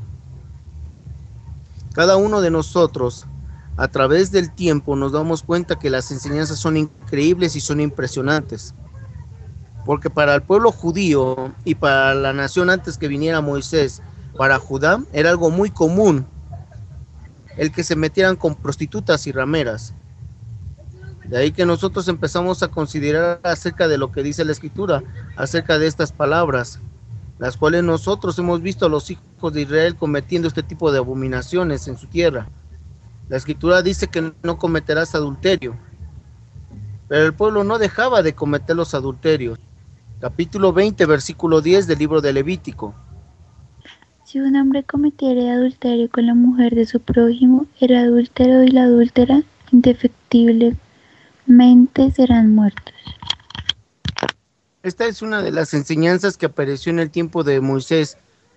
Cada uno de nosotros, a través del tiempo, nos damos cuenta que las enseñanzas son increíbles y son impresionantes. Porque para el pueblo judío y para la nación antes que viniera Moisés, para Judá era algo muy común el que se metieran con prostitutas y rameras. De ahí que nosotros empezamos a considerar acerca de lo que dice la Escritura, acerca de estas palabras, las cuales nosotros hemos visto a los hijos de Israel cometiendo este tipo de abominaciones en su tierra. La Escritura dice que no cometerás adulterio, pero el pueblo no dejaba de cometer los adulterios. Capítulo veinte, versículo diez del libro de Levítico. Si un hombre cometiere adulterio con la mujer de su prójimo, el adúltero y la adúltera indefectiblemente serán muertos. Esta es una de las enseñanzas que apareció en el tiempo de Moisés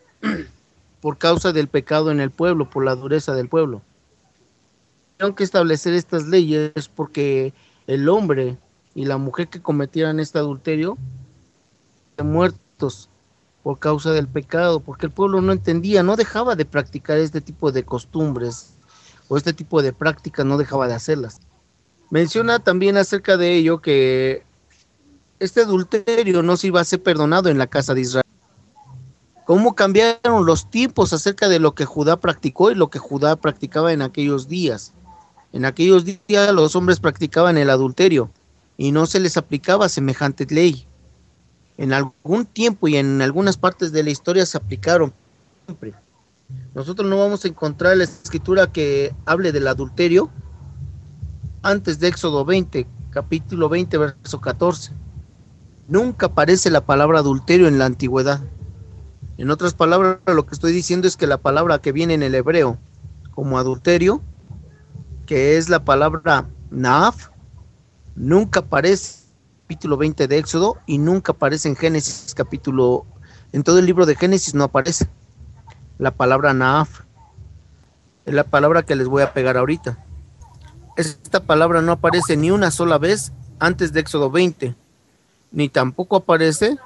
por causa del pecado en el pueblo, por la dureza del pueblo. Tuvieron que establecer estas leyes porque el hombre y la mujer que cometieran este adulterio eran muertos por causa del pecado, porque el pueblo no entendía, no dejaba de practicar este tipo de costumbres o este tipo de prácticas, no dejaba de hacerlas. Menciona también acerca de ello que este adulterio no se iba a ser perdonado en la casa de Israel. ¿Cómo cambiaron los tiempos acerca de lo que Judá practicó y lo que Judá practicaba en aquellos días? En aquellos días los hombres practicaban el adulterio y no se les aplicaba semejante ley. En algún tiempo y en algunas partes de la historia se aplicaron siempre. Nosotros no vamos a encontrar la escritura que hable del adulterio antes de Éxodo veinte, capítulo veinte, verso catorce. Nunca aparece la palabra adulterio en la antigüedad. En otras palabras, lo que estoy diciendo es que la palabra que viene en el hebreo como adulterio, que es la palabra naaf, nunca aparece capítulo veinte de Éxodo y nunca aparece en Génesis capítulo, en todo el libro de Génesis no aparece la palabra naaf. Es la palabra que les voy a pegar ahorita. Esta palabra no aparece ni una sola vez antes de Éxodo veinte, ni tampoco aparece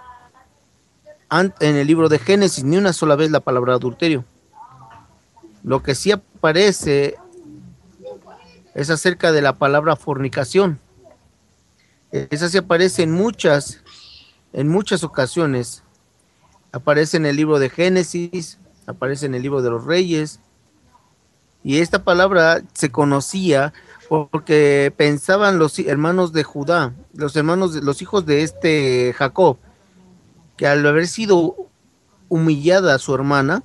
en el libro de Génesis ni una sola vez la palabra adulterio. Lo que sí aparece es acerca de la palabra fornicación. Esa sí aparece en muchas, en muchas ocasiones. Aparece en el libro de Génesis, aparece en el libro de los Reyes. Y esta palabra se conocía porque pensaban los hermanos de Judá, los hermanos, los hijos de este Jacob, que al haber sido humillada a su hermana,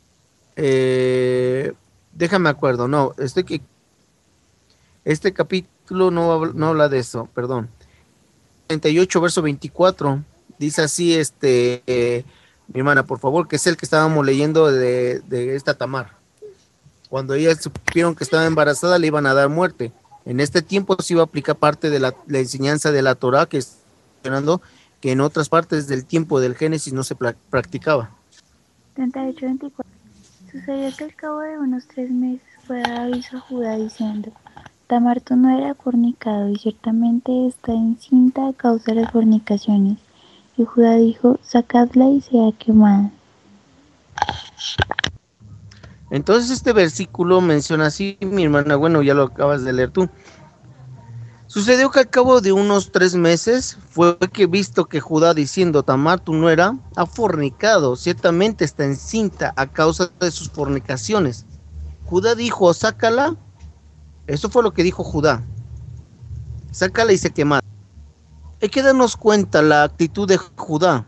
eh, déjame acuerdo, no, este que este capítulo no, no habla de eso, perdón. treinta y ocho, verso veinticuatro, dice así, este, eh, mi hermana, por favor, que es el que estábamos leyendo de, de esta Tamar. Cuando ellas supieron que estaba embarazada, le iban a dar muerte. En este tiempo se iba a aplicar parte de la, la enseñanza de la Torá, que es mencionando que en otras partes del tiempo del Génesis no se practicaba. treinta y ocho, veinticuatro. Sucedió que al cabo de unos tres meses fue dado aviso a Judá diciendo: Tamar tu no era fornicado, y ciertamente está encinta a causa de las fornicaciones. Y Judá dijo, sacadla y sea quemada. Entonces este versículo menciona así, mi hermana, bueno, ya lo acabas de leer tú. Sucedió que al cabo de unos tres meses fue que visto que Judá diciendo, Tamar tu nuera ha fornicado, ciertamente está encinta a causa de sus fornicaciones. Judá dijo, sácala. Eso fue lo que dijo Judá. Sácala y se quema. Hay que darnos cuenta la actitud de Judá.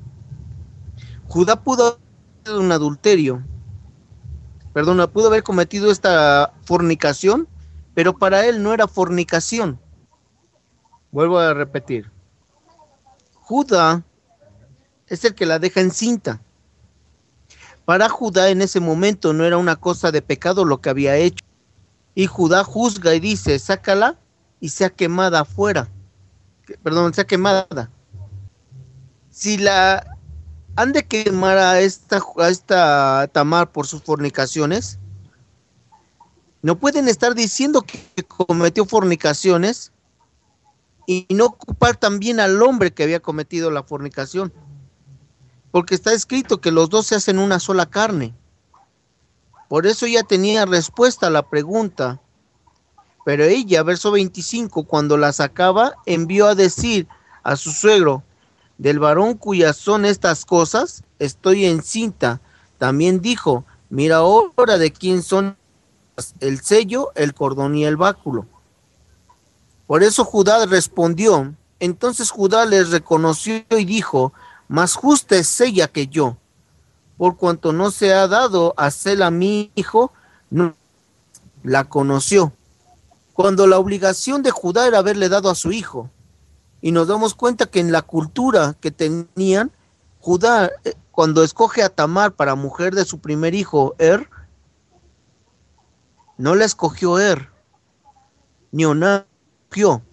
Judá pudo haber cometido un adulterio. Perdón, pudo haber cometido esta fornicación, pero para él no era fornicación. Vuelvo a repetir. Judá es el que la deja encinta. Para Judá en ese momento no era una cosa de pecado lo que había hecho. Y Judá juzga y dice, sácala y sea quemada afuera. Perdón, sea quemada. Si la han de quemar a esta, a esta Tamar por sus fornicaciones, no pueden estar diciendo que cometió fornicaciones y no ocupar también al hombre que había cometido la fornicación. Porque está escrito que los dos se hacen una sola carne. Por eso ella tenía respuesta a la pregunta. Pero ella, verso veinticinco, cuando la sacaba, envió a decir a su suegro, del varón cuyas son estas cosas, estoy encinta. También dijo, mira ahora de quién son el sello, el cordón y el báculo. Por eso Judá respondió. Entonces Judá les reconoció y dijo, más justa es ella que yo, por cuanto no se ha dado a Sela mi hijo, no la conoció. Cuando la obligación de Judá era haberle dado a su hijo. Y nos damos cuenta que en la cultura que tenían, Judá, cuando escoge a Tamar para mujer de su primer hijo, Er, no la escogió Er, ni Oná escogió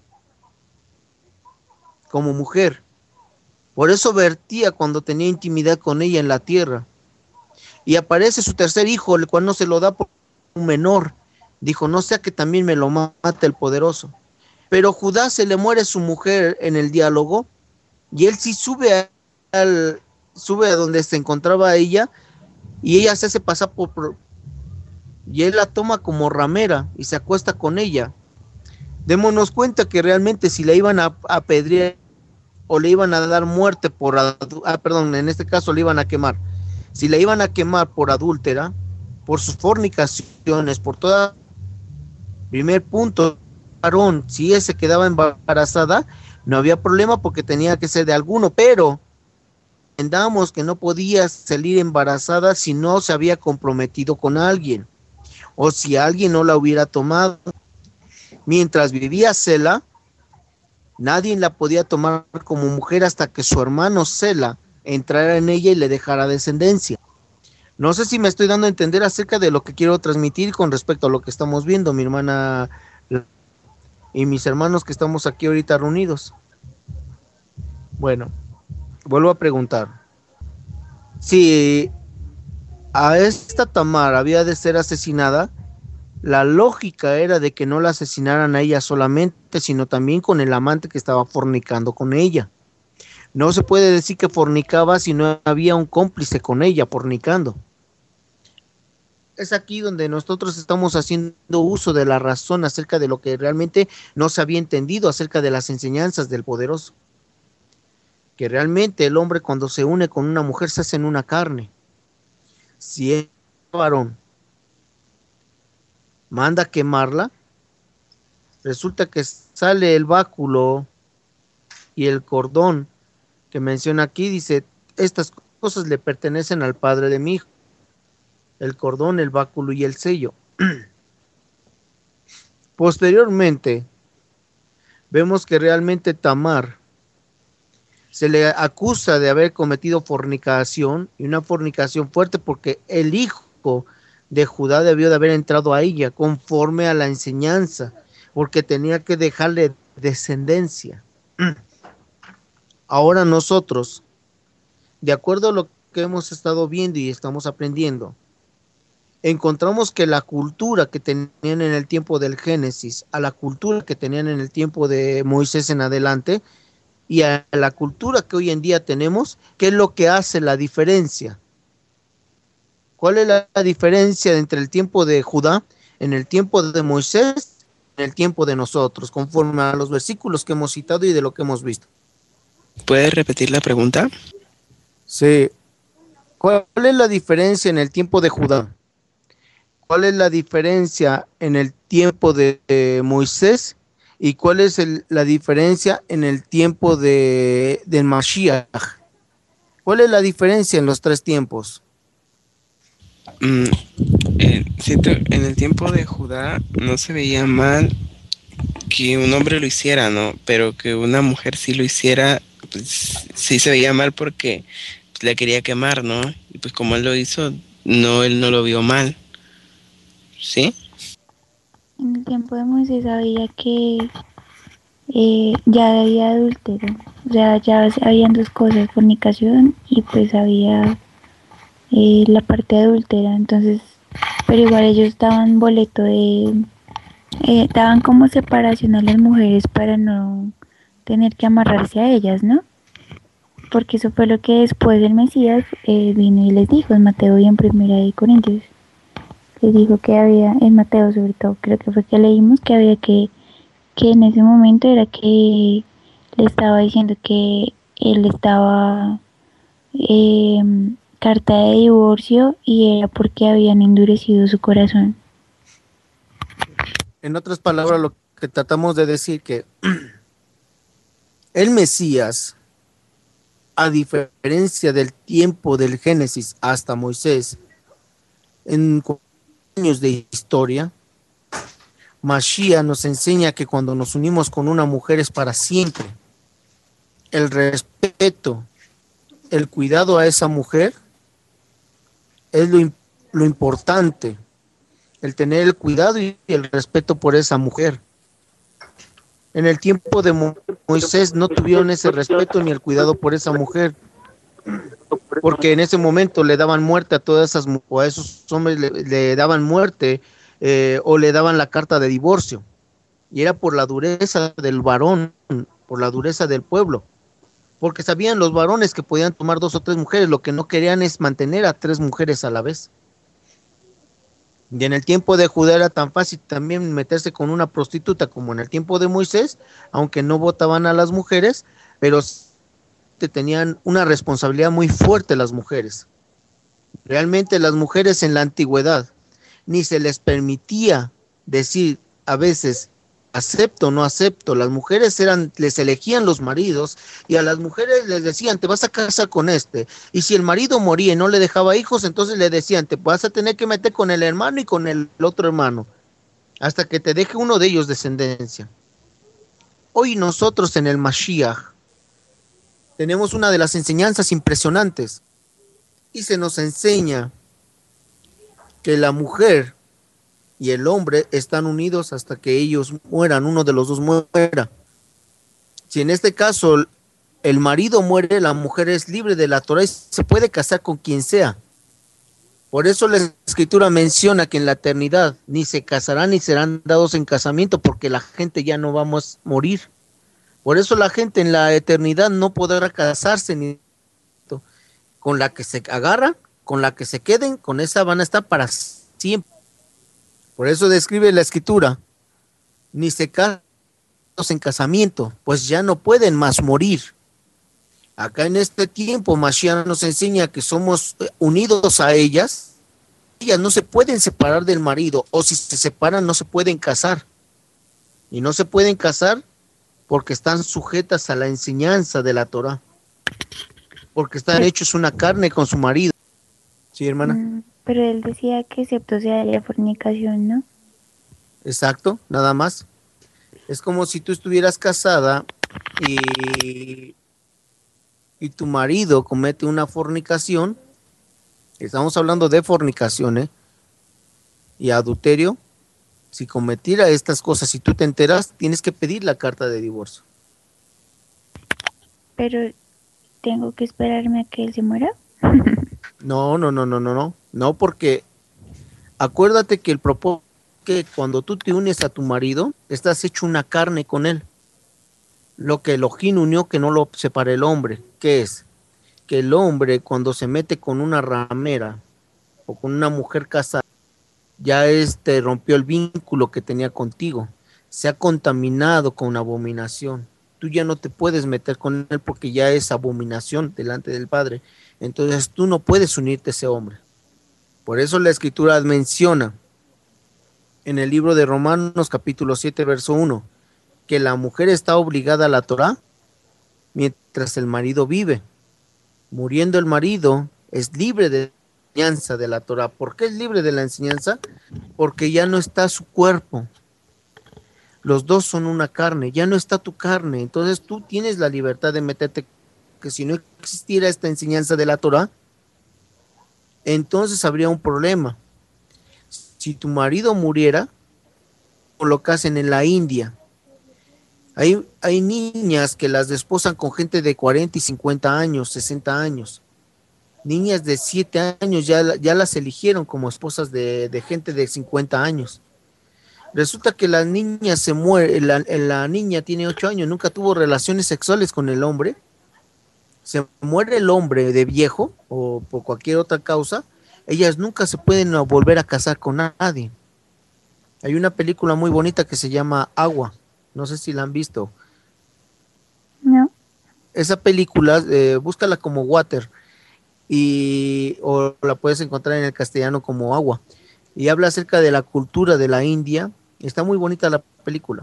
como mujer. Por eso vertía cuando tenía intimidad con ella en la tierra. Y aparece su tercer hijo, el cual no se lo da por un menor. Dijo, no sea que también me lo mate el poderoso. Pero Judá se le muere su mujer en el diálogo, y él sí sube a, al, sube a donde se encontraba ella, y ella se hace pasar por, por, y él la toma como ramera, y se acuesta con ella. Démonos cuenta que realmente si la iban a apedrear, o le iban a dar muerte por, ah, perdón, en este caso le iban a quemar, si la iban a quemar por adúltera, por sus fornicaciones, por toda, primer punto, varón, si ese quedaba embarazada, no había problema porque tenía que ser de alguno, pero entendamos que no podía salir embarazada si no se había comprometido con alguien, o si alguien no la hubiera tomado. Mientras vivía Sela, nadie la podía tomar como mujer hasta que su hermano Sela entrara en ella y le dejara descendencia. No sé si me estoy dando a entender acerca de lo que quiero transmitir con respecto a lo que estamos viendo, mi hermana y mis hermanos que estamos aquí ahorita reunidos. Bueno, vuelvo a preguntar. Si a esta Tamar había de ser asesinada, la lógica era de que no la asesinaran a ella solamente, sino también con el amante que estaba fornicando con ella. No se puede decir que fornicaba si no había un cómplice con ella fornicando. Es aquí donde nosotros estamos haciendo uso de la razón acerca de lo que realmente no se había entendido acerca de las enseñanzas del poderoso. Que realmente el hombre cuando se une con una mujer se hace en una carne. Si es varón manda quemarla, resulta que sale el báculo y el cordón que menciona aquí, dice, estas cosas le pertenecen al padre de mi hijo. El cordón, el báculo y el sello. Posteriormente, vemos que realmente Tamar se le acusa de haber cometido fornicación, y una fornicación fuerte porque el hijo de Judá debió de haber entrado a ella conforme a la enseñanza, porque tenía que dejarle descendencia. Ahora nosotros, de acuerdo a lo que hemos estado viendo y estamos aprendiendo, encontramos que la cultura que tenían en el tiempo del Génesis, a la cultura que tenían en el tiempo de Moisés en adelante, y a la cultura que hoy en día tenemos, ¿qué es lo que hace la diferencia? ¿Cuál es la, la diferencia entre el tiempo de Judá, en el tiempo de Moisés, en el tiempo de nosotros, conforme a los versículos que hemos citado y de lo que hemos visto? ¿Puedes repetir la pregunta? Sí. ¿Cuál es la diferencia en el tiempo de Judá? ¿Cuál es la diferencia en el tiempo de, de Moisés? ¿Y cuál es el, la diferencia en el tiempo de, de Mashiach? ¿Cuál es la diferencia en los tres tiempos? Mm, eh, siento, en el tiempo de Judá no se veía mal que un hombre lo hiciera, ¿no? Pero que una mujer sí lo hiciera, pues sí se veía mal porque la quería quemar, ¿no? Y pues como él lo hizo, no, él no lo vio mal, ¿sí? En el tiempo de Moisés sabía que eh, ya había adúltero, o sea, ya habían dos cosas, fornicación y pues había eh, la parte adúltera, entonces, pero igual ellos daban boleto de, eh, daban como separación a las mujeres para no tener que amarrarse a ellas, ¿no? Porque eso fue lo que después del Mesías eh, vino y les dijo en Mateo y en Primera de Corintios. Les dijo que había, en Mateo sobre todo, creo que fue que leímos que había que, que en ese momento era que le estaba diciendo que él estaba eh, carta de divorcio y era porque habían endurecido su corazón. En otras palabras, lo que tratamos de decir que el Mesías, a diferencia del tiempo del Génesis hasta Moisés, en años de historia, Mashiach nos enseña que cuando nos unimos con una mujer es para siempre. El respeto, el cuidado a esa mujer es lo, lo importante, el tener el cuidado y el respeto por esa mujer. En el tiempo de Mo Moisés no tuvieron ese respeto ni el cuidado por esa mujer, porque en ese momento le daban muerte a todas esas, o a esos hombres le, le daban muerte eh, o le daban la carta de divorcio, y era por la dureza del varón, por la dureza del pueblo, porque sabían los varones que podían tomar dos o tres mujeres, lo que no querían es mantener a tres mujeres a la vez. Y en el tiempo de Judá era tan fácil también meterse con una prostituta como en el tiempo de Moisés, aunque no votaban a las mujeres, pero tenían una responsabilidad muy fuerte las mujeres. Realmente las mujeres en la antigüedad ni se les permitía decir a veces acepto o no acepto. Las mujeres eran, les elegían los maridos y a las mujeres les decían te vas a casar con este, y si el marido moría y no le dejaba hijos, entonces le decían te vas a tener que meter con el hermano y con el otro hermano hasta que te deje uno de ellos descendencia. Hoy nosotros en el Mashiach tenemos una de las enseñanzas impresionantes y se nos enseña que la mujer y el hombre están unidos hasta que ellos mueran, uno de los dos muera. Si en este caso el marido muere, la mujer es libre de la Torah y se puede casar con quien sea. Por eso la escritura menciona que en la eternidad ni se casarán ni serán dados en casamiento, porque la gente ya no va a morir. Por eso la gente en la eternidad no podrá casarse ni con la que se agarran, con la que se queden, con esa van a estar para siempre. Por eso describe la escritura, ni se casan en casamiento, pues ya no pueden más morir. Acá en este tiempo Mashiach nos enseña que somos unidos a ellas, ellas no se pueden separar del marido, o si se separan no se pueden casar, y no se pueden casar porque están sujetas a la enseñanza de la Torah, porque están hechos una carne con su marido. ¿Sí, hermana? Mm, pero él decía que excepto sea la fornicación, ¿no? Exacto, nada más. Es como si tú estuvieras casada y, y tu marido comete una fornicación. Estamos hablando de fornicación, ¿eh? Y adulterio. Si cometiera estas cosas, si tú te enteras, tienes que pedir la carta de divorcio. Pero tengo que esperarme a que él se muera. No, no, no, no, no, no. No, porque Acuérdate que el propósito es que cuando tú te unes a tu marido, estás hecho una carne con él. Lo que Elohim unió, que no lo separe el hombre. ¿Qué es? Que el hombre cuando se mete con una ramera o con una mujer casada, ya este rompió el vínculo que tenía contigo, se ha contaminado con abominación. Tú ya no te puedes meter con él porque ya es abominación delante del Padre. Entonces tú no puedes unirte a ese hombre. Por eso la Escritura menciona en el libro de Romanos capítulo siete, verso uno, que la mujer está obligada a la Torá mientras el marido vive. Muriendo el marido, es libre de la enseñanza de la Torá. ¿Por qué es libre de la enseñanza? Porque ya no está su cuerpo. Los dos son una carne, ya no está tu carne. Entonces tú tienes la libertad de meterte, que si no existiera esta enseñanza de la Torá, entonces habría un problema. Si tu marido muriera, colocasen en la India. Hay, hay niñas que las desposan con gente de cuarenta y cincuenta años, sesenta años. Niñas de siete años ya, ya las eligieron como esposas de, de gente de cincuenta años. Resulta que la niña se muere, la, la niña tiene ocho años, nunca tuvo relaciones sexuales con el hombre. Se muere el hombre de viejo o por cualquier otra causa, ellas nunca se pueden volver a casar con nadie. Hay una película muy bonita que se llama Agua, no sé si la han visto. No. Esa película, eh, búscala como Water, y, o la puedes encontrar en el castellano como Agua, y habla acerca de la cultura de la India. Está muy bonita la película.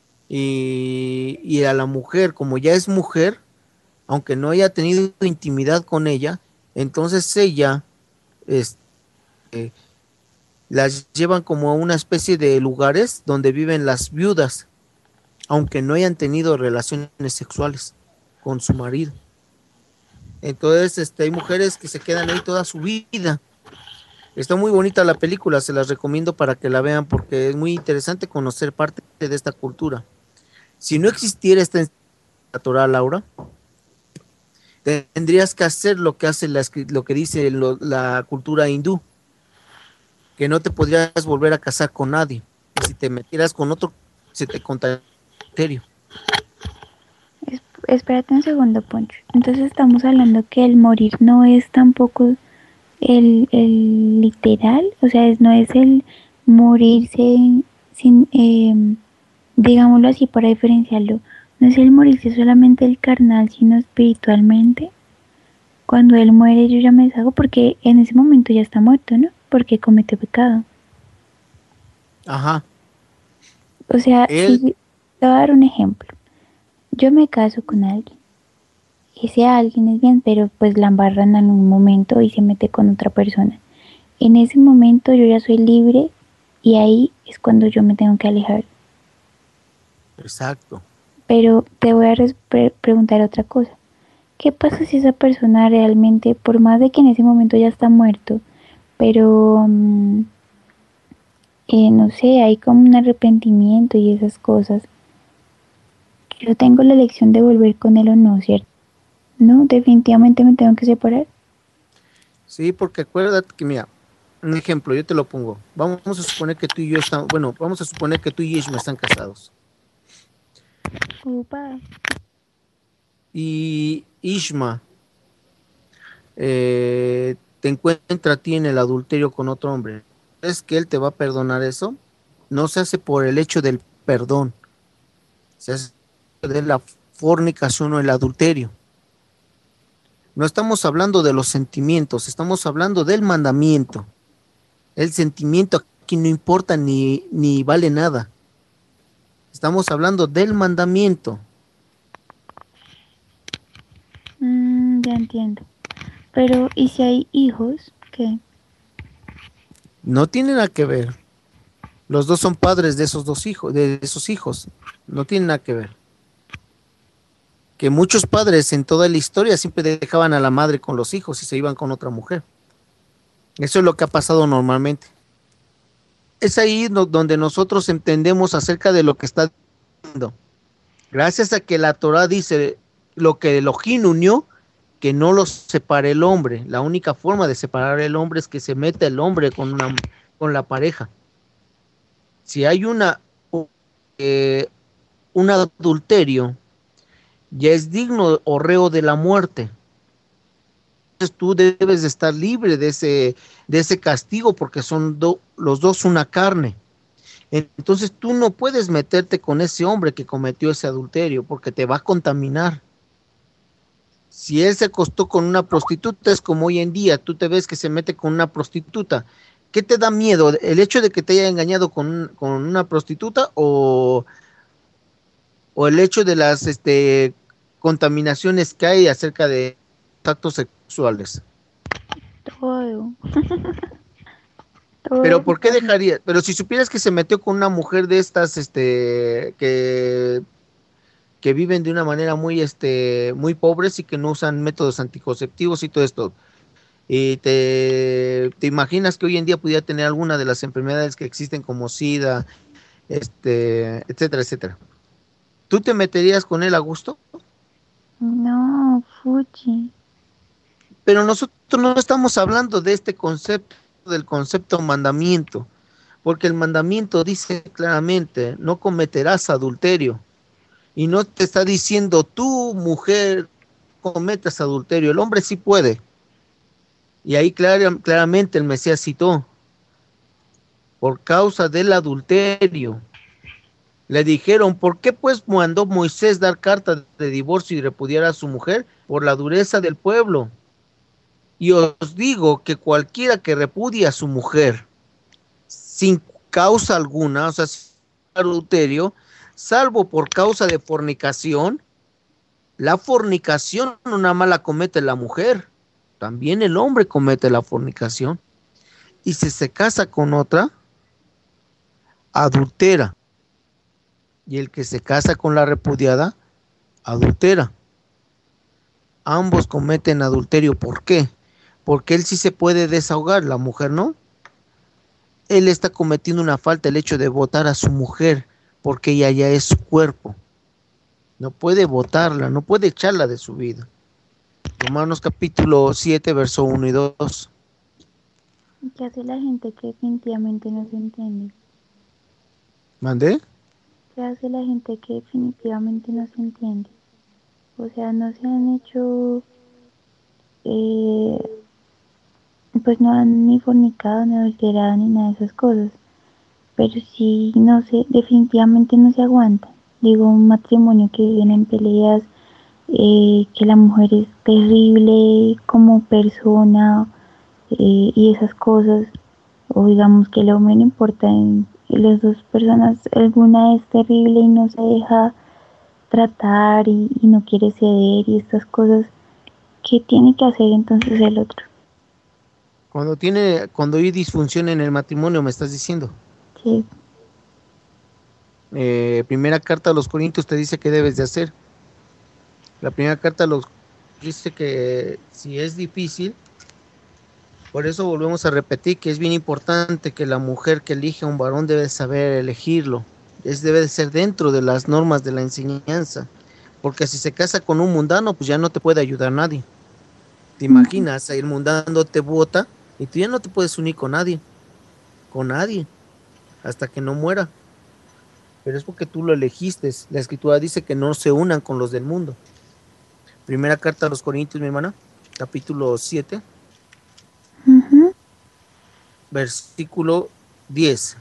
Y, y a la mujer, como ya es mujer, aunque no haya tenido intimidad con ella, entonces ella este, eh, las llevan como a una especie de lugares donde viven las viudas, aunque no hayan tenido relaciones sexuales con su marido. Entonces este, hay mujeres que se quedan ahí toda su vida. Está muy bonita la película, se las recomiendo para que la vean porque es muy interesante conocer parte de esta cultura. Si no existiera esta enseñanza, Laura, tendrías que hacer lo que hace la, lo que dice lo, la cultura hindú, que no te podrías volver a casar con nadie. Y si te metieras con otro, se te contagia. Es, espérate un segundo, Poncho. Entonces estamos hablando que el morir no es tampoco el, el literal, o sea, es, no es el morirse sin, eh, digámoslo así para diferenciarlo, no es el morirse solamente el carnal, sino espiritualmente. Cuando él muere yo ya me deshago porque en ese momento ya está muerto, ¿no? Porque cometió pecado. Ajá. O sea, él... si, te voy a dar un ejemplo. Yo me caso con alguien. Ese alguien es bien, pero pues la embarran en un momento y se mete con otra persona. En ese momento yo ya soy libre y ahí es cuando yo me tengo que alejar. Exacto. Pero te voy a pre preguntar otra cosa. ¿Qué pasa si esa persona realmente, por más de que en ese momento ya está muerto, pero um, eh, no sé, hay como un arrepentimiento y esas cosas? Yo tengo la elección de volver con él o no, ¿cierto? No, definitivamente me tengo que separar. Sí, porque acuérdate que, mira, un ejemplo, yo te lo pongo. Vamos a suponer que tú y yo estamos, bueno, vamos a suponer que tú y Ishma están casados. Opa. Y Ishma eh, te encuentra a ti en el adulterio con otro hombre. ¿Es que él te va a perdonar eso? No se hace por el hecho del perdón, se hace de la fornicación o el adulterio. No estamos hablando de los sentimientos, estamos hablando del mandamiento. El sentimiento aquí no importa ni, ni vale nada. Estamos hablando del mandamiento. Mm, ya entiendo. Pero, ¿y si hay hijos? ¿Qué? No tiene nada que ver. Los dos son padres de esos dos hijos, de esos hijos. No tiene nada que ver. Que muchos padres en toda la historia siempre dejaban a la madre con los hijos y se iban con otra mujer. Eso es lo que ha pasado normalmente. Es ahí no, donde nosotros entendemos acerca de lo que está diciendo. Gracias a que la Torah dice lo que Elohim unió, que no los separe el hombre. La única forma de separar el hombre es que se meta el hombre con una, con la pareja. Si hay una eh, un adulterio, ya es digno o reo de la muerte. Entonces tú debes de estar libre de ese, de ese castigo, porque son do, los dos una carne. Entonces tú no puedes meterte con ese hombre que cometió ese adulterio, porque te va a contaminar. Si él se acostó con una prostituta, es como hoy en día, tú te ves que se mete con una prostituta. ¿Qué te da miedo? ¿El hecho de que te haya engañado con, con una prostituta o, o el hecho de las este, contaminaciones que hay acerca de actos sexuales? Todo. Todo Pero ¿por qué eso. dejaría? Pero si supieras que se metió con una mujer de estas, este, que, que viven de una manera muy, este, muy pobres y que no usan métodos anticonceptivos y todo esto, y te, te imaginas que hoy en día pudiera tener alguna de las enfermedades que existen como SIDA, este, etcétera, etcétera. ¿Tú te meterías con él a gusto? No, Fuchi. Pero nosotros no estamos hablando de este concepto, del concepto mandamiento, porque el mandamiento dice claramente, no cometerás adulterio, y no te está diciendo tú, mujer, cometas adulterio. El hombre sí puede, y ahí clar, claramente el Mesías citó, por causa del adulterio. Le dijeron, ¿por qué pues mandó Moisés dar carta de divorcio y repudiar a su mujer? Por la dureza del pueblo. Y os digo que cualquiera que repudia a su mujer sin causa alguna, o sea, sin adulterio, salvo por causa de fornicación, la fornicación no nada más la comete la mujer, también el hombre comete la fornicación. Y si se casa con otra, adultera. Y el que se casa con la repudiada, adultera. Ambos cometen adulterio. ¿Por qué? Porque él sí se puede desahogar, la mujer no. Él está cometiendo una falta, el hecho de votar a su mujer, porque ella ya es su cuerpo. No puede votarla, no puede echarla de su vida. Romanos capítulo siete, verso uno y dos. ¿Qué hace la gente que definitivamente no se entiende? ¿Mandé? ¿Qué hace la gente que definitivamente no se entiende? O sea, no se han hecho, eh, pues no han ni fornicado, ni adulterado, ni nada de esas cosas. Pero sí, no sé, definitivamente no se aguanta. Digo, un matrimonio que viven en peleas, eh, que la mujer es terrible como persona, eh, y esas cosas, o digamos que el hombre no importa, en, en las dos personas, alguna es terrible y no se deja tratar y, y no quiere ceder y estas cosas, ¿qué tiene que hacer entonces el otro? Cuando tiene, cuando hay disfunción en el matrimonio, me estás diciendo. Sí. Eh, primera carta a los Corintios te dice qué debes de hacer. La primera carta a los dice que si es difícil, por eso volvemos a repetir que es bien importante que la mujer que elige a un varón debe saber elegirlo. Es, debe de ser dentro de las normas de la enseñanza. Porque si se casa con un mundano, pues ya no te puede ayudar nadie. ¿Te imaginas? El mundano te vota y tú ya no te puedes unir con nadie. Con nadie. Hasta que no muera. Pero es porque tú lo elegiste. La escritura dice que no se unan con los del mundo. Primera carta a los Corintios, mi hermana, capítulo siete, Uh-huh. versículo diez.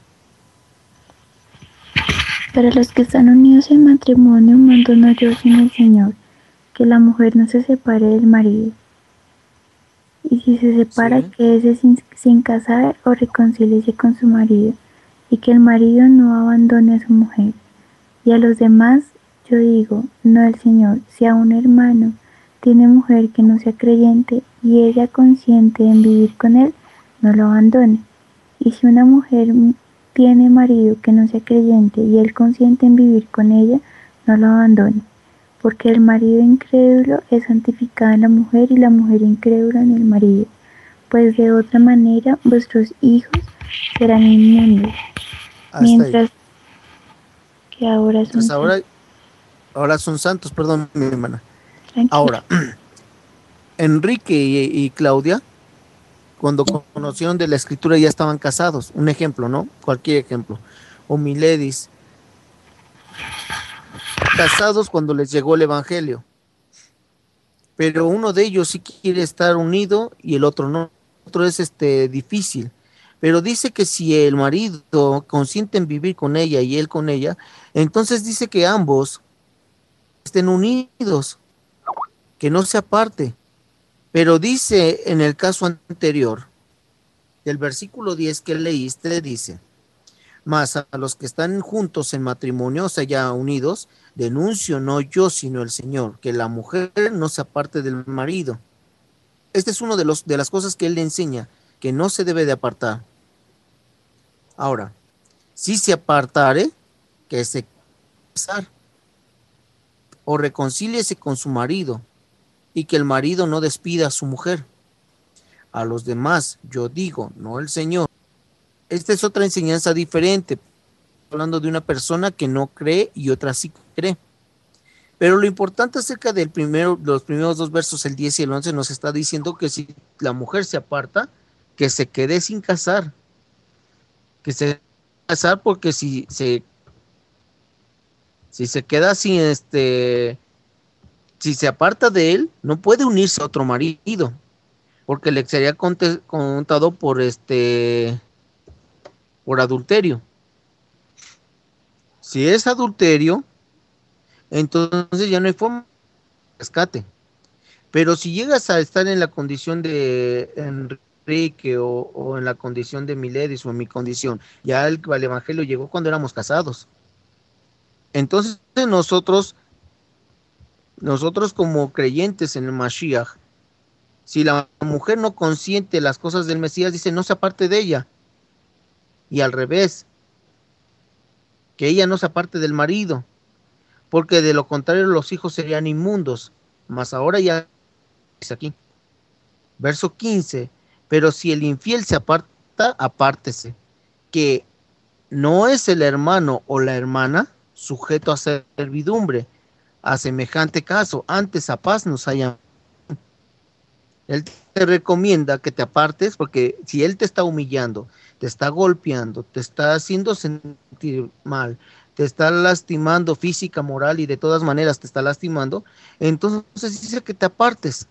Para los que están unidos en matrimonio, mando no yo sino el Señor, que la mujer no se separe del marido. Y si se separa, Sí. quédese sin, sin casar o reconcíliese con su marido, y que el marido no abandone a su mujer. Y a los demás yo digo, no el Señor, si a un hermano tiene mujer que no sea creyente y ella consciente en vivir con él, no lo abandone. Y si una mujer tiene marido que no sea creyente y él consciente en vivir con ella, no lo abandone. Porque el marido incrédulo es santificado en la mujer y la mujer incrédula en el marido. Pues de otra manera vuestros hijos serán inmundos, Hasta mientras ahí. que ahora son Entonces ahora, ahora son santos, perdón, mi hermana. tranquilos. Ahora, Enrique y, y Claudia cuando conocieron de la escritura ya estaban casados. Un ejemplo, ¿no? Cualquier ejemplo. O Miledis, casados cuando les llegó el evangelio. Pero uno de ellos sí quiere estar unido y el otro no. El otro es este difícil. Pero dice que si el marido consiente en vivir con ella y él con ella, entonces dice que ambos estén unidos, que no se aparte. Pero dice en el caso anterior, del versículo diez que leíste, dice, mas a los que están juntos en matrimonio, o sea, ya unidos, denuncio no yo, sino el Señor, que la mujer no se aparte del marido. Este es uno de, los, de las cosas que él le enseña, que no se debe de apartar. Ahora, si se apartare, que se casar, o reconcíliese con su marido, y que el marido no despida a su mujer. A los demás, yo digo, no el Señor. Esta es otra enseñanza diferente, hablando de una persona que no cree y otra sí cree. Pero lo importante acerca del primero, los primeros dos versos, el diez y el once, nos está diciendo que si la mujer se aparta, que se quede sin casar. Que se casar porque si se si se queda sin este si se aparta de él, no puede unirse a otro marido, porque le sería contado por este por adulterio. Si es adulterio, entonces ya no hay forma de rescate. Pero si llegas a estar en la condición de Enrique o, o en la condición de Miledis o en mi condición, ya el, el evangelio llegó cuando éramos casados. Entonces nosotros, nosotros como creyentes en el Mashiach, si la mujer no consiente las cosas del Mesías, dice no se aparte de ella. Y al revés, que ella no se aparte del marido, porque de lo contrario los hijos serían inmundos. Mas ahora ya dice aquí, verso quince, pero si el infiel se aparta, apártese, que no es el hermano o la hermana sujeto a servidumbre, a semejante caso, antes a paz nos haya. Él te recomienda que te apartes, porque si él te está humillando, te está golpeando, te está haciendo sentir mal, te está lastimando física, moral y de todas maneras te está lastimando, entonces dice que te apartes.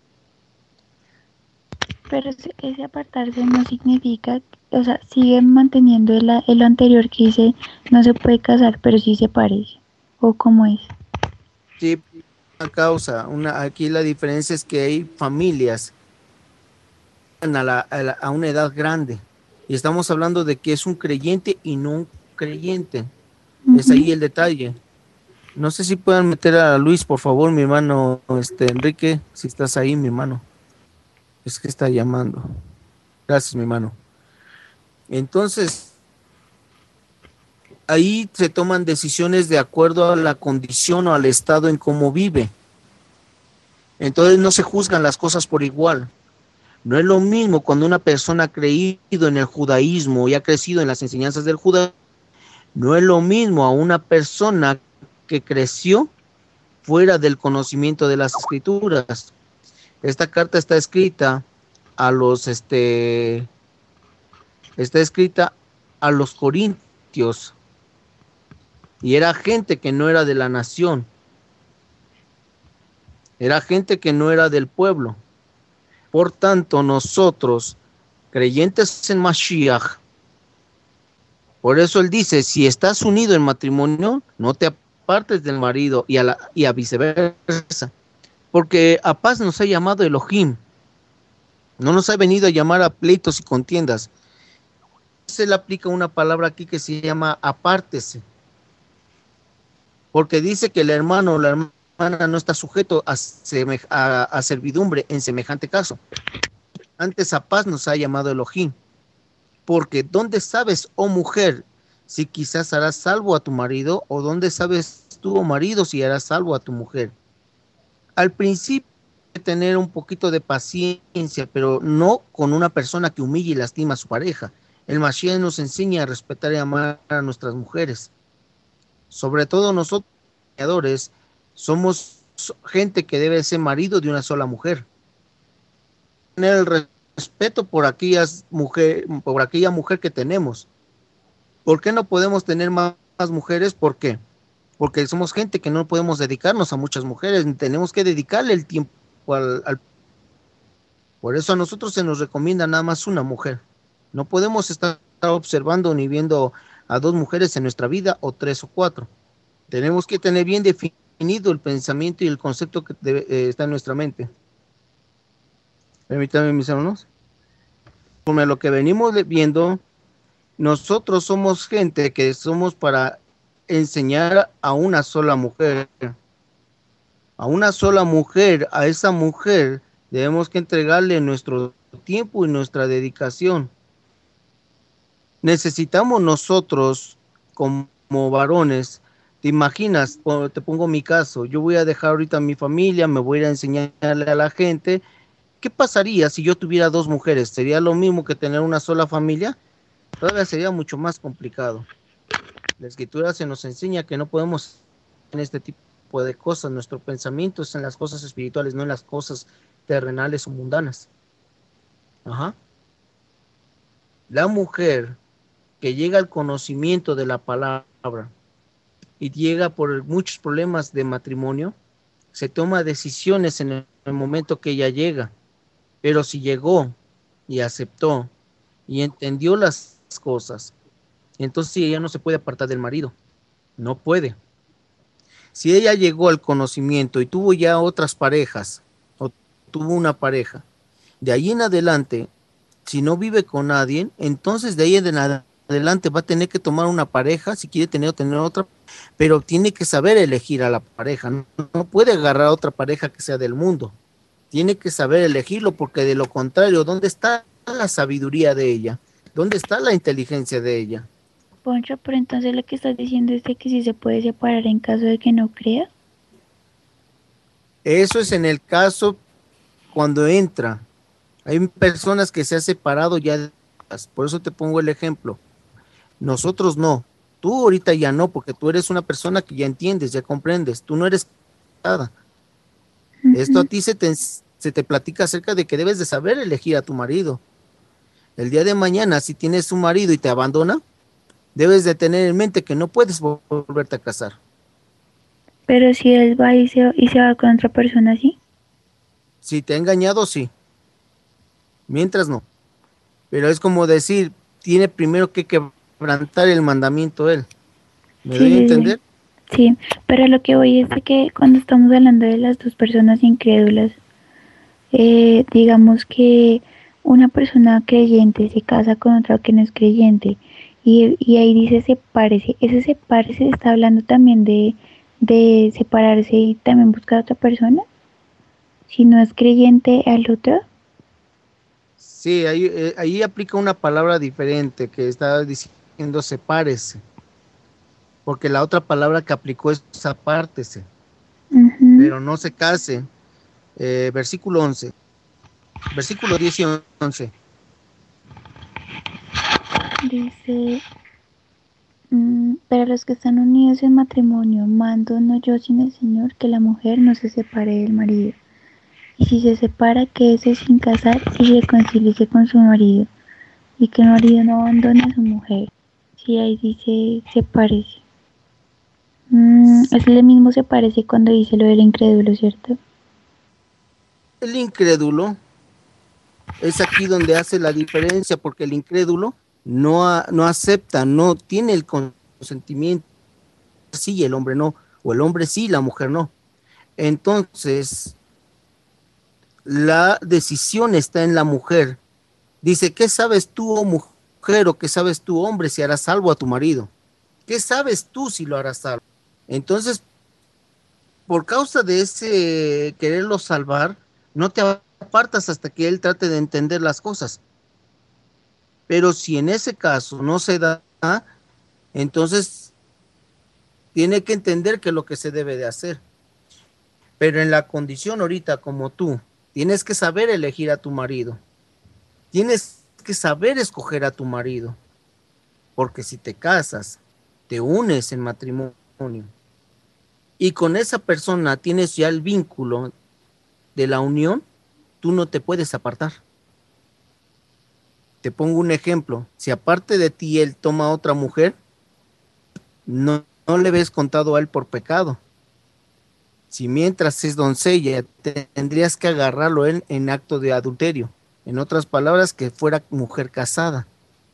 Pero ese apartarse no significa, o sea, sigue manteniendo el, el anterior que dice no se puede casar, pero sí se parece, o cómo es. Sí, una causa, una, aquí la diferencia es que hay familias a, la, a, la, a una edad grande, y estamos hablando de que es un creyente y no un creyente. Uh-huh. Es ahí el detalle. No sé si puedan meter a Luis, por favor, mi hermano, este Enrique, si estás ahí, mi hermano. Es que está llamando. Gracias, mi hermano. Entonces, ahí se toman decisiones de acuerdo a la condición o al estado en cómo vive. Entonces no se juzgan las cosas por igual. No es lo mismo cuando una persona ha creído en el judaísmo y ha crecido en las enseñanzas del judaísmo. No es lo mismo a una persona que creció fuera del conocimiento de las escrituras. Esta carta está escrita a los, este, está escrita a los corintios y era gente que no era de la nación, era gente que no era del pueblo. Por tanto, nosotros, creyentes en Mashiach, por eso él dice, si estás unido en matrimonio, no te apartes del marido y a, la, y a viceversa. Porque a paz nos ha llamado Elohim. No nos ha venido a llamar a pleitos y contiendas. Se le aplica una palabra aquí que se llama apártese. Porque dice que el hermano o la hermana no está sujeto a, a, a servidumbre en semejante caso. Antes a paz nos ha llamado Elohim. Porque ¿dónde sabes, oh mujer, si quizás harás salvo a tu marido? ¿O dónde sabes tú, oh marido, si harás salvo a tu mujer? Al principio hay que tener un poquito de paciencia, pero no con una persona que humilla y lastima a su pareja. El Mashiach nos enseña a respetar y amar a nuestras mujeres. Sobre todo nosotros, creadores, somos gente que debe ser marido de una sola mujer. Tener el respeto por aquellas mujer, por aquella mujer que tenemos. ¿Por qué no podemos tener más, más mujeres? ¿Por qué? Porque somos gente que no podemos dedicarnos a muchas mujeres, tenemos que dedicarle el tiempo al, al... Por eso a nosotros se nos recomienda nada más una mujer. No podemos estar observando ni viendo a dos mujeres en nuestra vida o tres o cuatro. Tenemos que tener bien definido el pensamiento y el concepto que debe, eh, está en nuestra mente. Permítanme, mis hermanos. Como lo que venimos viendo, nosotros somos gente que somos para enseñar a una sola mujer. A una sola mujer, a esa mujer debemos que entregarle nuestro tiempo y nuestra dedicación. Necesitamos nosotros como varones, te imaginas, te pongo mi caso, yo voy a dejar ahorita a mi familia, me voy a ir a enseñarle a la gente. ¿Qué pasaría si yo tuviera dos mujeres? ¿Sería lo mismo que tener una sola familia? Todavía sería mucho más complicado. La escritura se nos enseña que no podemos en este tipo de cosas, nuestro pensamiento es en las cosas espirituales, no en las cosas terrenales o mundanas. Ajá. La mujer que llega al conocimiento de la palabra y llega por muchos problemas de matrimonio, se toma decisiones en el, el momento que ella llega, pero si llegó y aceptó y entendió las cosas, entonces ella no se puede apartar del marido, no puede. Si ella llegó al conocimiento y tuvo ya otras parejas, o tuvo una pareja, de ahí en adelante, si no vive con nadie, entonces de ahí en adelante va a tener que tomar una pareja, si quiere tener o tener otra, pero tiene que saber elegir a la pareja, no, no puede agarrar a otra pareja que sea del mundo, tiene que saber elegirlo, porque de lo contrario, ¿dónde está la sabiduría de ella? ¿Dónde está la inteligencia de ella? Poncho, pero entonces lo que estás diciendo es de que sí se puede separar en caso de que no crea. Eso es en el caso cuando entra. Hay personas que se han separado ya, por eso te pongo el ejemplo. Nosotros no. Tú ahorita ya no, porque tú eres una persona que ya entiendes, ya comprendes. Tú no eres nada. Uh-huh. Esto a ti se te, se te platica acerca de que debes de saber elegir a tu marido. El día de mañana, si tienes un marido y te abandona, debes de tener en mente que no puedes volverte a casar. Pero si él va y se, y se va con otra persona, ¿sí? Si te ha engañado, sí. Mientras no. Pero es como decir, tiene primero que quebrantar el mandamiento él. ¿Me sí, doy a entender? Sí, pero lo que voy es de que cuando estamos hablando de las dos personas incrédulas, eh, digamos que una persona creyente se casa con otra que no es creyente y, y ahí dice sepárese. Ese sepárese está hablando también de, de separarse y también buscar a otra persona. Si no es creyente al otro. Sí, ahí, eh, ahí aplica una palabra diferente que está diciendo sepárese. Porque la otra palabra que aplicó es apártese. Uh-huh. Pero no se case. Eh, versículo once. Versículo diez y once. Dice, mmm, pero los que están unidos en matrimonio, mando no yo sino el Señor, que la mujer no se separe del marido. Y si se separa, quédese sin casar y reconcíliese con su marido. Y que el marido no abandone a su mujer. Si ahí dice sepárese. Mm, es lo mismo se parece cuando dice lo del incrédulo, ¿cierto? El incrédulo es aquí donde hace la diferencia, porque el incrédulo no, ha, no acepta, no tiene el consentimiento. Sí, el hombre no, o el hombre sí, la mujer no. Entonces, la decisión está en la mujer. Dice, ¿qué sabes tú, oh mujer, o qué sabes tú, hombre, si harás salvo a tu marido? ¿Qué sabes tú si lo harás salvo? Entonces, por causa de ese quererlo salvar, no te apartas hasta que él trate de entender las cosas. Pero si en ese caso no se da, entonces tiene que entender qué es lo que se debe de hacer. Pero en la condición ahorita como tú, tienes que saber elegir a tu marido. Tienes que saber escoger a tu marido. Porque si te casas, te unes en matrimonio y con esa persona tienes ya el vínculo de la unión, tú no te puedes apartar. Te pongo un ejemplo. Si aparte de ti él toma a otra mujer, no, no le ves contado a él por pecado. Si mientras es doncella, te, tendrías que agarrarlo él en acto de adulterio. En otras palabras, que fuera mujer casada.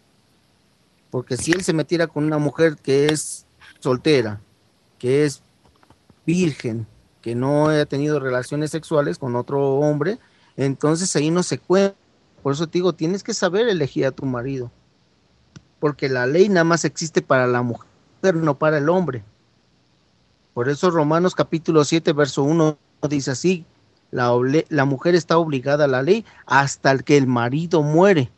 Porque si él se metiera con una mujer que es soltera, que es virgen, que no haya tenido relaciones sexuales con otro hombre, entonces ahí no se cuenta. Por eso te digo, tienes que saber elegir a tu marido. Porque la ley nada más existe para la mujer, no para el hombre. Por eso Romanos capítulo siete, verso uno dice así, la, la mujer está obligada a la ley hasta el que el marido muere.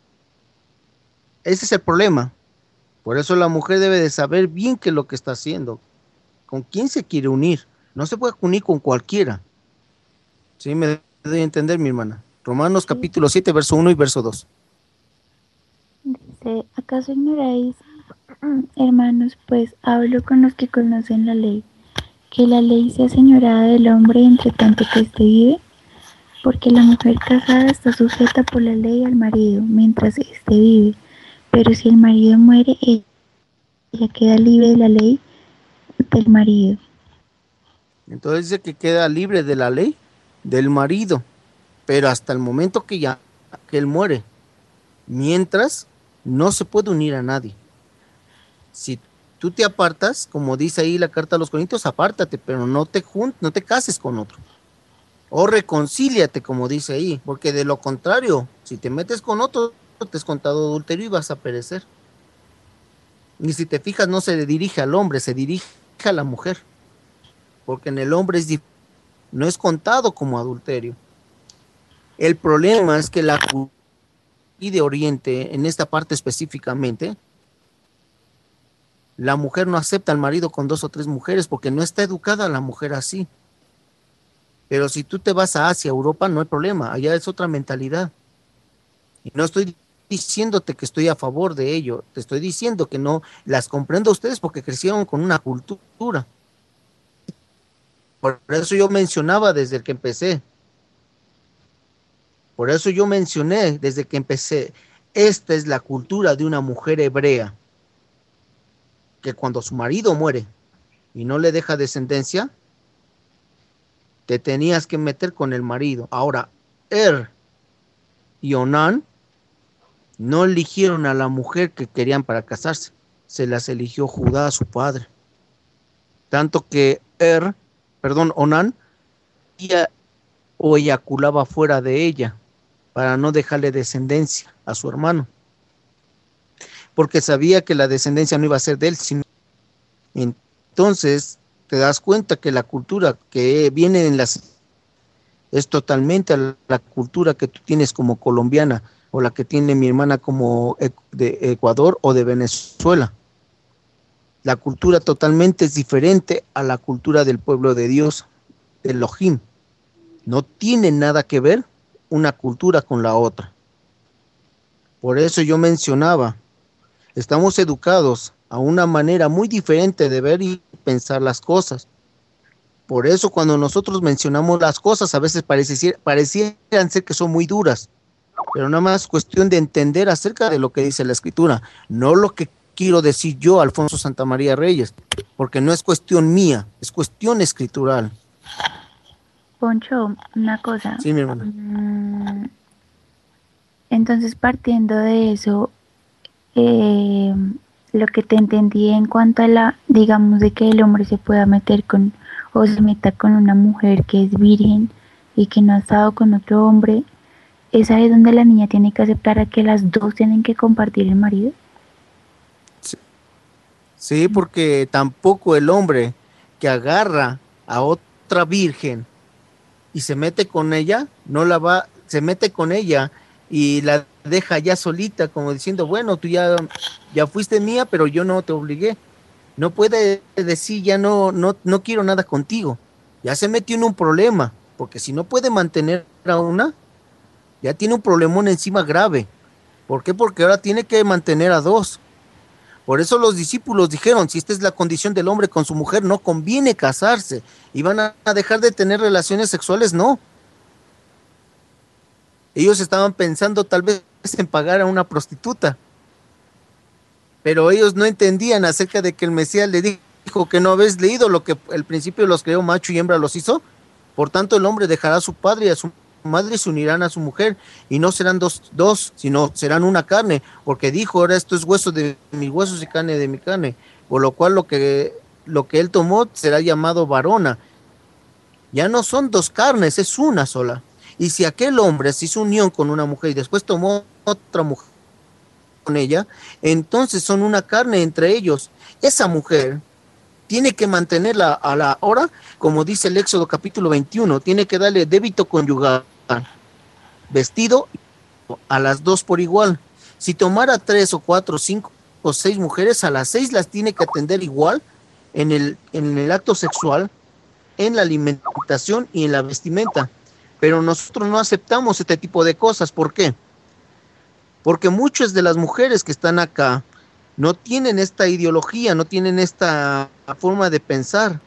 Ese es el problema. Por eso la mujer debe de saber bien qué es lo que está haciendo, con quién se quiere unir. No se puede unir con cualquiera. ¿Sí me doy a entender, mi hermana? Romanos capítulo siete, verso uno y verso dos. Dice, ¿acaso ignoráis, hermanos? Pues hablo con los que conocen la ley, que la ley sea señorada del hombre entre tanto que éste vive, porque la mujer casada está sujeta por la ley al marido mientras éste vive, pero si el marido muere, ella queda libre de la ley del marido. Entonces dice que queda libre de la ley del marido, pero hasta el momento que ya que él muere, mientras no se puede unir a nadie. Si tú te apartas, como dice ahí la carta a los Corintios, apártate, pero no te jun no te cases con otro. O reconcíliate, como dice ahí, porque de lo contrario, si te metes con otro, te es contado adulterio y vas a perecer. Y si te fijas, no se dirige al hombre, se dirige a la mujer, porque en el hombre es no es contado como adulterio. El problema es que la y de Oriente, en esta parte específicamente, la mujer no acepta al marido con dos o tres mujeres porque no está educada la mujer así. Pero si tú te vas a Asia, Europa, no hay problema, allá es otra mentalidad. Y no estoy diciéndote que estoy a favor de ello, te estoy diciendo que no las comprendo a ustedes porque crecieron con una cultura. Por eso yo mencionaba desde el que empecé. Por eso yo mencioné desde que empecé, esta es la cultura de una mujer hebrea, que cuando su marido muere y no le deja descendencia, te tenías que meter con el marido. Ahora, Er y Onán no eligieron a la mujer que querían para casarse, se las eligió Judá, su padre. Tanto que Er, perdón, Onán, ella, o eyaculaba fuera de ella, para no dejarle descendencia a su hermano, porque sabía que la descendencia no iba a ser de él, sino entonces te das cuenta que la cultura que viene en las es totalmente a la cultura que tú tienes como colombiana o la que tiene mi hermana como de Ecuador o de Venezuela. La cultura totalmente es diferente a la cultura del pueblo de Dios, del Elohim. No tiene nada que ver una cultura con la otra. Por eso yo mencionaba, estamos educados a una manera muy diferente de ver y pensar las cosas. Por eso cuando nosotros mencionamos las cosas, a veces parecieran, parecieran ser que son muy duras, pero nada más cuestión de entender acerca de lo que dice la Escritura, no lo que quiero decir yo, Alfonso Santamaría Reyes, porque no es cuestión mía, es cuestión escritural. Poncho, una cosa. Sí, mi hermana. Mm, entonces, partiendo de eso, eh, lo que te entendí en cuanto a la, digamos, de que el hombre se pueda meter con, o se meta con una mujer que es virgen y que no ha estado con otro hombre, ¿es ahí donde la niña tiene que aceptar a que las dos tienen que compartir el marido? Sí, sí, porque tampoco el hombre que agarra a otra virgen y se mete con ella, no la va, se mete con ella y la deja ya solita, como diciendo, bueno, tú ya, ya fuiste mía, pero yo no te obligué. No puede decir, ya no, no, no quiero nada contigo. Ya se metió en un problema, porque si no puede mantener a una, ya tiene un problemón encima grave. ¿Por qué? Porque ahora tiene que mantener a dos. Por eso los discípulos dijeron, si esta es la condición del hombre con su mujer, no conviene casarse. ¿Y van a dejar de tener relaciones sexuales? No. Ellos estaban pensando tal vez en pagar a una prostituta. Pero ellos no entendían acerca de que el Mesías le dijo que no habéis leído lo que el principio los creó, macho y hembra los hizo. Por tanto, el hombre dejará a su padre y a su madre y se unirán a su mujer, y no serán dos, dos, sino serán una carne, porque dijo, ahora esto es hueso de mis huesos y carne de mi carne, por lo cual lo que, lo que él tomó será llamado varona. Ya no son dos carnes, es una sola. Y si aquel hombre se hizo unión con una mujer y después tomó otra mujer con ella, entonces son una carne entre ellos. Esa mujer tiene que mantenerla a la hora, como dice el Éxodo capítulo veintiuno, tiene que darle débito conyugal, vestido a las dos por igual. Si tomara tres o cuatro, cinco o seis mujeres, a las seis las tiene que atender igual en el, en el acto sexual, en la alimentación y en la vestimenta. Pero nosotros no aceptamos este tipo de cosas. ¿Por qué? Porque muchas de las mujeres que están acá no tienen esta ideología, no tienen esta forma de pensar.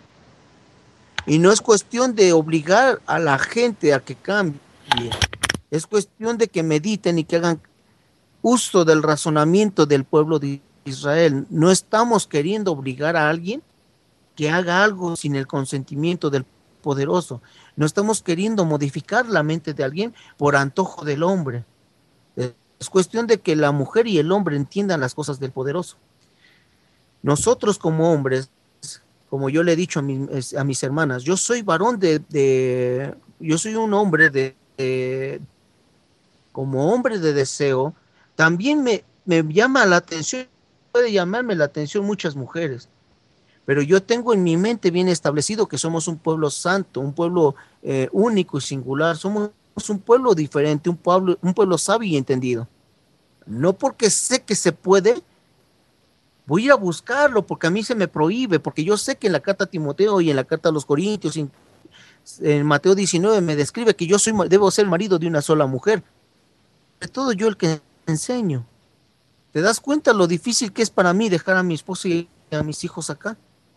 Y no es cuestión de obligar a la gente a que cambie. Es cuestión de que mediten y que hagan uso del razonamiento del pueblo de Israel. No estamos queriendo obligar a alguien que haga algo sin el consentimiento del poderoso. No estamos queriendo modificar la mente de alguien por antojo del hombre. Es cuestión de que la mujer y el hombre entiendan las cosas del poderoso. Nosotros como hombres, como yo le he dicho a, mi, a mis hermanas, yo soy varón de, de yo soy un hombre de, de, como hombre de deseo, también me, me llama la atención, puede llamarme la atención muchas mujeres, pero yo tengo en mi mente bien establecido que somos un pueblo santo, un pueblo eh, único y singular, somos un pueblo diferente, un pueblo, un pueblo sabio y entendido. No porque sé que se puede, voy a ir a buscarlo, porque a mí se me prohíbe, porque yo sé que en la carta a Timoteo y en la carta a los Corintios, en, en Mateo diecinueve me describe que yo soy, debo ser marido de una sola mujer. De todo yo el que enseño. ¿Te das cuenta lo difícil que es para mí dejar a mi esposa y a mis hijos acá?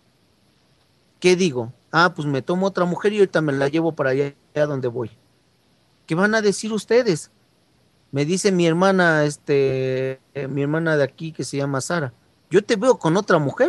¿Qué digo? Ah, pues me tomo otra mujer y ahorita me la llevo para allá, allá donde voy. ¿Qué van a decir ustedes? Me dice mi hermana, este, eh, mi hermana de aquí que se llama Sara, yo te veo con otra mujer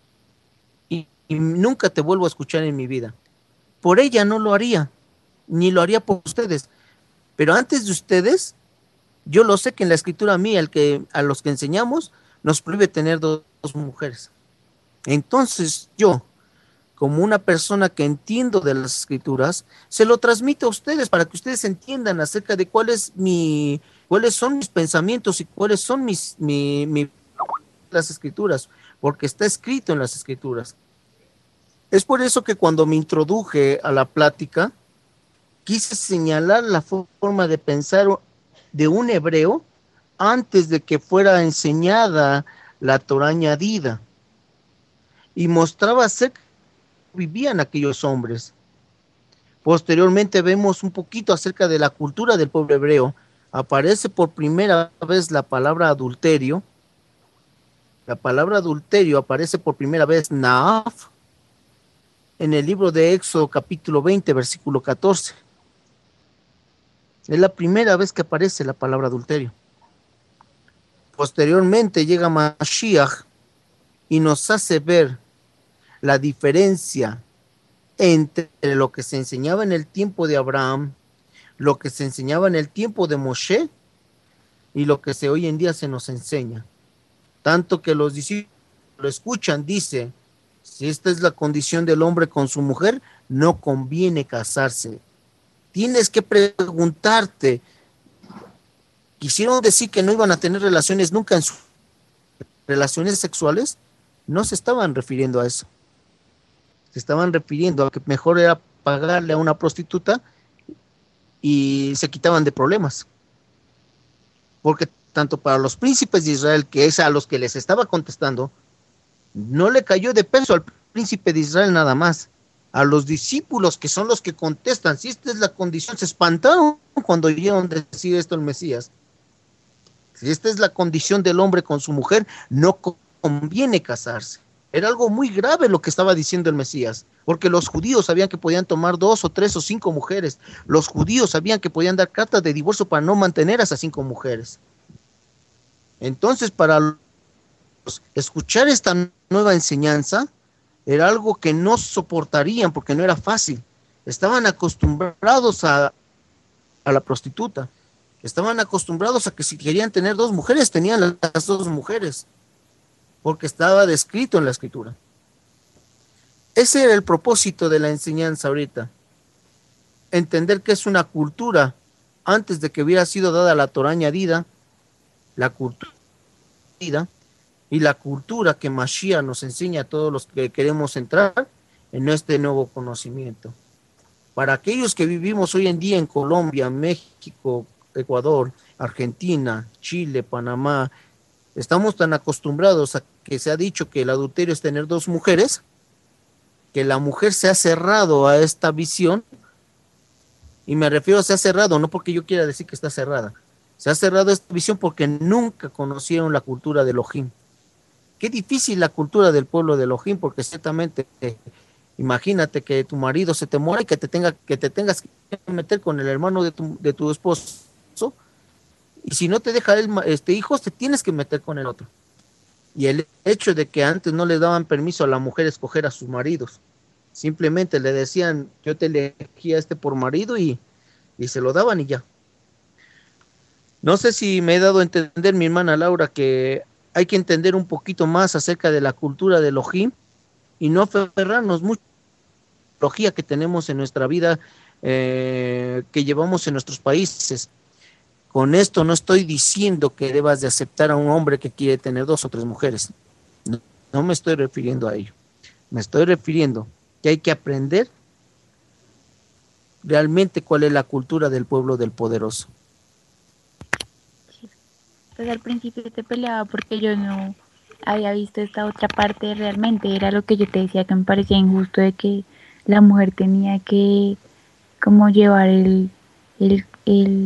y, y nunca te vuelvo a escuchar en mi vida. Por ella no lo haría, ni lo haría por ustedes. Pero antes de ustedes, yo lo sé que en la escritura mía, el que, a los que enseñamos, nos prohíbe tener dos, dos mujeres. Entonces yo, como una persona que entiendo de las escrituras, se lo transmito a ustedes para que ustedes entiendan acerca de cuál es mi, cuáles son mis pensamientos y cuáles son mis, mi, mi, las escrituras, porque está escrito en las escrituras. Es por eso que cuando me introduje a la plática, quise señalar la forma de pensar de un hebreo antes de que fuera enseñada la Torá añadida, y mostraba acerca vivían aquellos hombres. Posteriormente vemos un poquito acerca de la cultura del pueblo hebreo. Aparece por primera vez la palabra adulterio. La palabra adulterio aparece por primera vez naaf en el libro de Éxodo capítulo veinte versículo catorce. Es la primera vez que aparece la palabra adulterio. Posteriormente llega Mashiach y nos hace ver la diferencia entre lo que se enseñaba en el tiempo de Abraham, lo que se enseñaba en el tiempo de Moshe y lo que se, hoy en día se nos enseña. Tanto que los discípulos lo escuchan, dice, si esta es la condición del hombre con su mujer, no conviene casarse. Tienes que preguntarte, quisieron decir que no iban a tener relaciones nunca en sus relaciones sexuales, no se estaban refiriendo a eso. Se estaban refiriendo a que mejor era pagarle a una prostituta y se quitaban de problemas. Porque tanto para los príncipes de Israel, que es a los que les estaba contestando, no le cayó de peso al príncipe de Israel nada más. A los discípulos, que son los que contestan, si esta es la condición, se espantaron cuando oyeron decir esto el Mesías. Si esta es la condición del hombre con su mujer, no conviene casarse. Era algo muy grave lo que estaba diciendo el Mesías, porque los judíos sabían que podían tomar dos o tres o cinco mujeres. Los judíos sabían que podían dar cartas de divorcio para no mantener a esas cinco mujeres. Entonces, para los, escuchar esta nueva enseñanza era algo que no soportarían porque no era fácil. Estaban acostumbrados a, a la prostituta. Estaban acostumbrados a que si querían tener dos mujeres, tenían las dos mujeres, porque estaba descrito en la escritura. Ese era el propósito de la enseñanza ahorita. Entender que es una cultura, antes de que hubiera sido dada la Torá añadida, la cultura y la cultura que Mashiach nos enseña a todos los que queremos entrar en este nuevo conocimiento. Para aquellos que vivimos hoy en día en Colombia, México, Ecuador, Argentina, Chile, Panamá, estamos tan acostumbrados a que se ha dicho que el adulterio es tener dos mujeres, que la mujer se ha cerrado a esta visión, y me refiero a se ha cerrado, no porque yo quiera decir que está cerrada, se ha cerrado esta visión porque nunca conocieron la cultura de Elohim. Qué difícil la cultura del pueblo de Elohim, porque ciertamente, eh, imagínate que tu marido se te muera y que te, tenga, que te tengas que meter con el hermano de tu, de tu esposo, y si no te deja el, este, hijos, te tienes que meter con el otro. Y el hecho de que antes no le daban permiso a la mujer escoger a sus maridos, simplemente le decían, yo te elegí a este por marido, y, y se lo daban y ya. No sé si me he dado a entender, mi hermana Laura, que hay que entender un poquito más acerca de la cultura de Elohim y no aferrarnos mucho a la teología que tenemos en nuestra vida, eh, que llevamos en nuestros países. Con esto no estoy diciendo que debas de aceptar a un hombre que quiere tener dos o tres mujeres. No, no me estoy refiriendo a ello. Me estoy refiriendo que hay que aprender realmente cuál es la cultura del pueblo del poderoso. Sí. Pues al principio te peleaba porque yo no había visto esta otra parte realmente. Era lo que yo te decía, que me parecía injusto de que la mujer tenía que como llevar el, el, el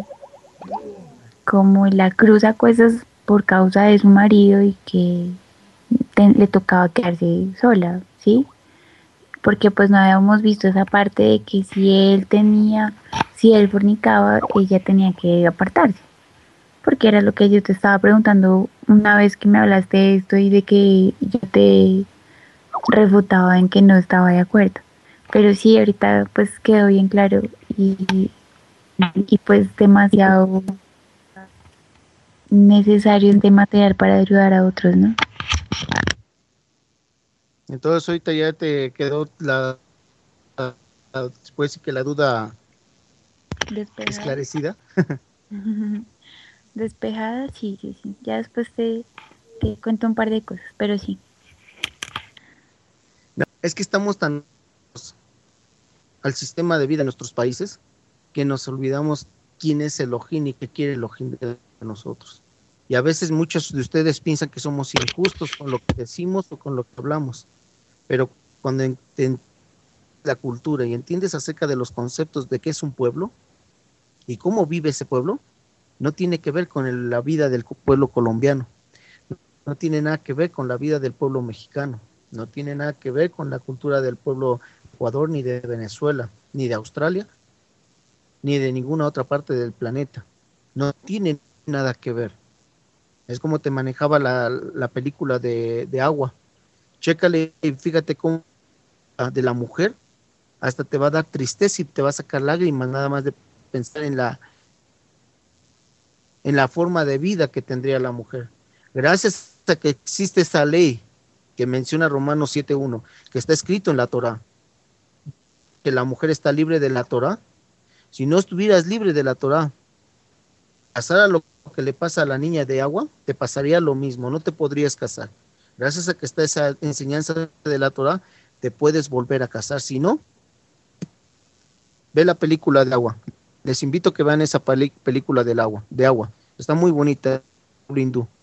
como la cruz a cuestas por causa de su marido y que te, le tocaba quedarse sola, ¿sí? Porque pues no habíamos visto esa parte de que si él tenía, si él fornicaba, ella tenía que apartarse. Porque era lo que yo te estaba preguntando una vez que me hablaste de esto y de que yo te refutaba en que no estaba de acuerdo. Pero sí, ahorita pues quedó bien claro y, y pues demasiado necesario este material para ayudar a otros, ¿no? Entonces ahorita ya te quedó la, la, la después sí que la duda Despejada. esclarecida. Despejada, sí, sí, sí. Ya después te, te cuento un par de cosas, pero sí. No, es que estamos tan al sistema de vida en nuestros países que nos olvidamos quién es Elohim y qué quiere Elohim de nosotros. Y a veces muchos de ustedes piensan que somos injustos con lo que decimos o con lo que hablamos, pero cuando entiendes la cultura y entiendes acerca de los conceptos de qué es un pueblo y cómo vive ese pueblo, no tiene que ver con el, la vida del pueblo colombiano, no tiene nada que ver con la vida del pueblo mexicano, no tiene nada que ver con la cultura del pueblo de Ecuador, ni de Venezuela, ni de Australia, ni de ninguna otra parte del planeta. No tiene nada que ver. Es como te manejaba la, la película de, de Agua. Chécale y fíjate cómo de la mujer hasta te va a dar tristeza y te va a sacar lágrimas nada más de pensar en la en la forma de vida que tendría la mujer. Gracias a que existe esa ley que menciona Romanos siete uno, que está escrito en la Torá, que la mujer está libre de la Torá. Si no estuvieras libre de la Torá, pasara lo que le pasa a la niña de Agua, te pasaría lo mismo, no te podrías casar. Gracias a que está esa enseñanza de la Torá, te puedes volver a casar. Si no, ve la película de Agua. Les invito a que vean esa película del agua, de Agua. Está muy bonita, hindú.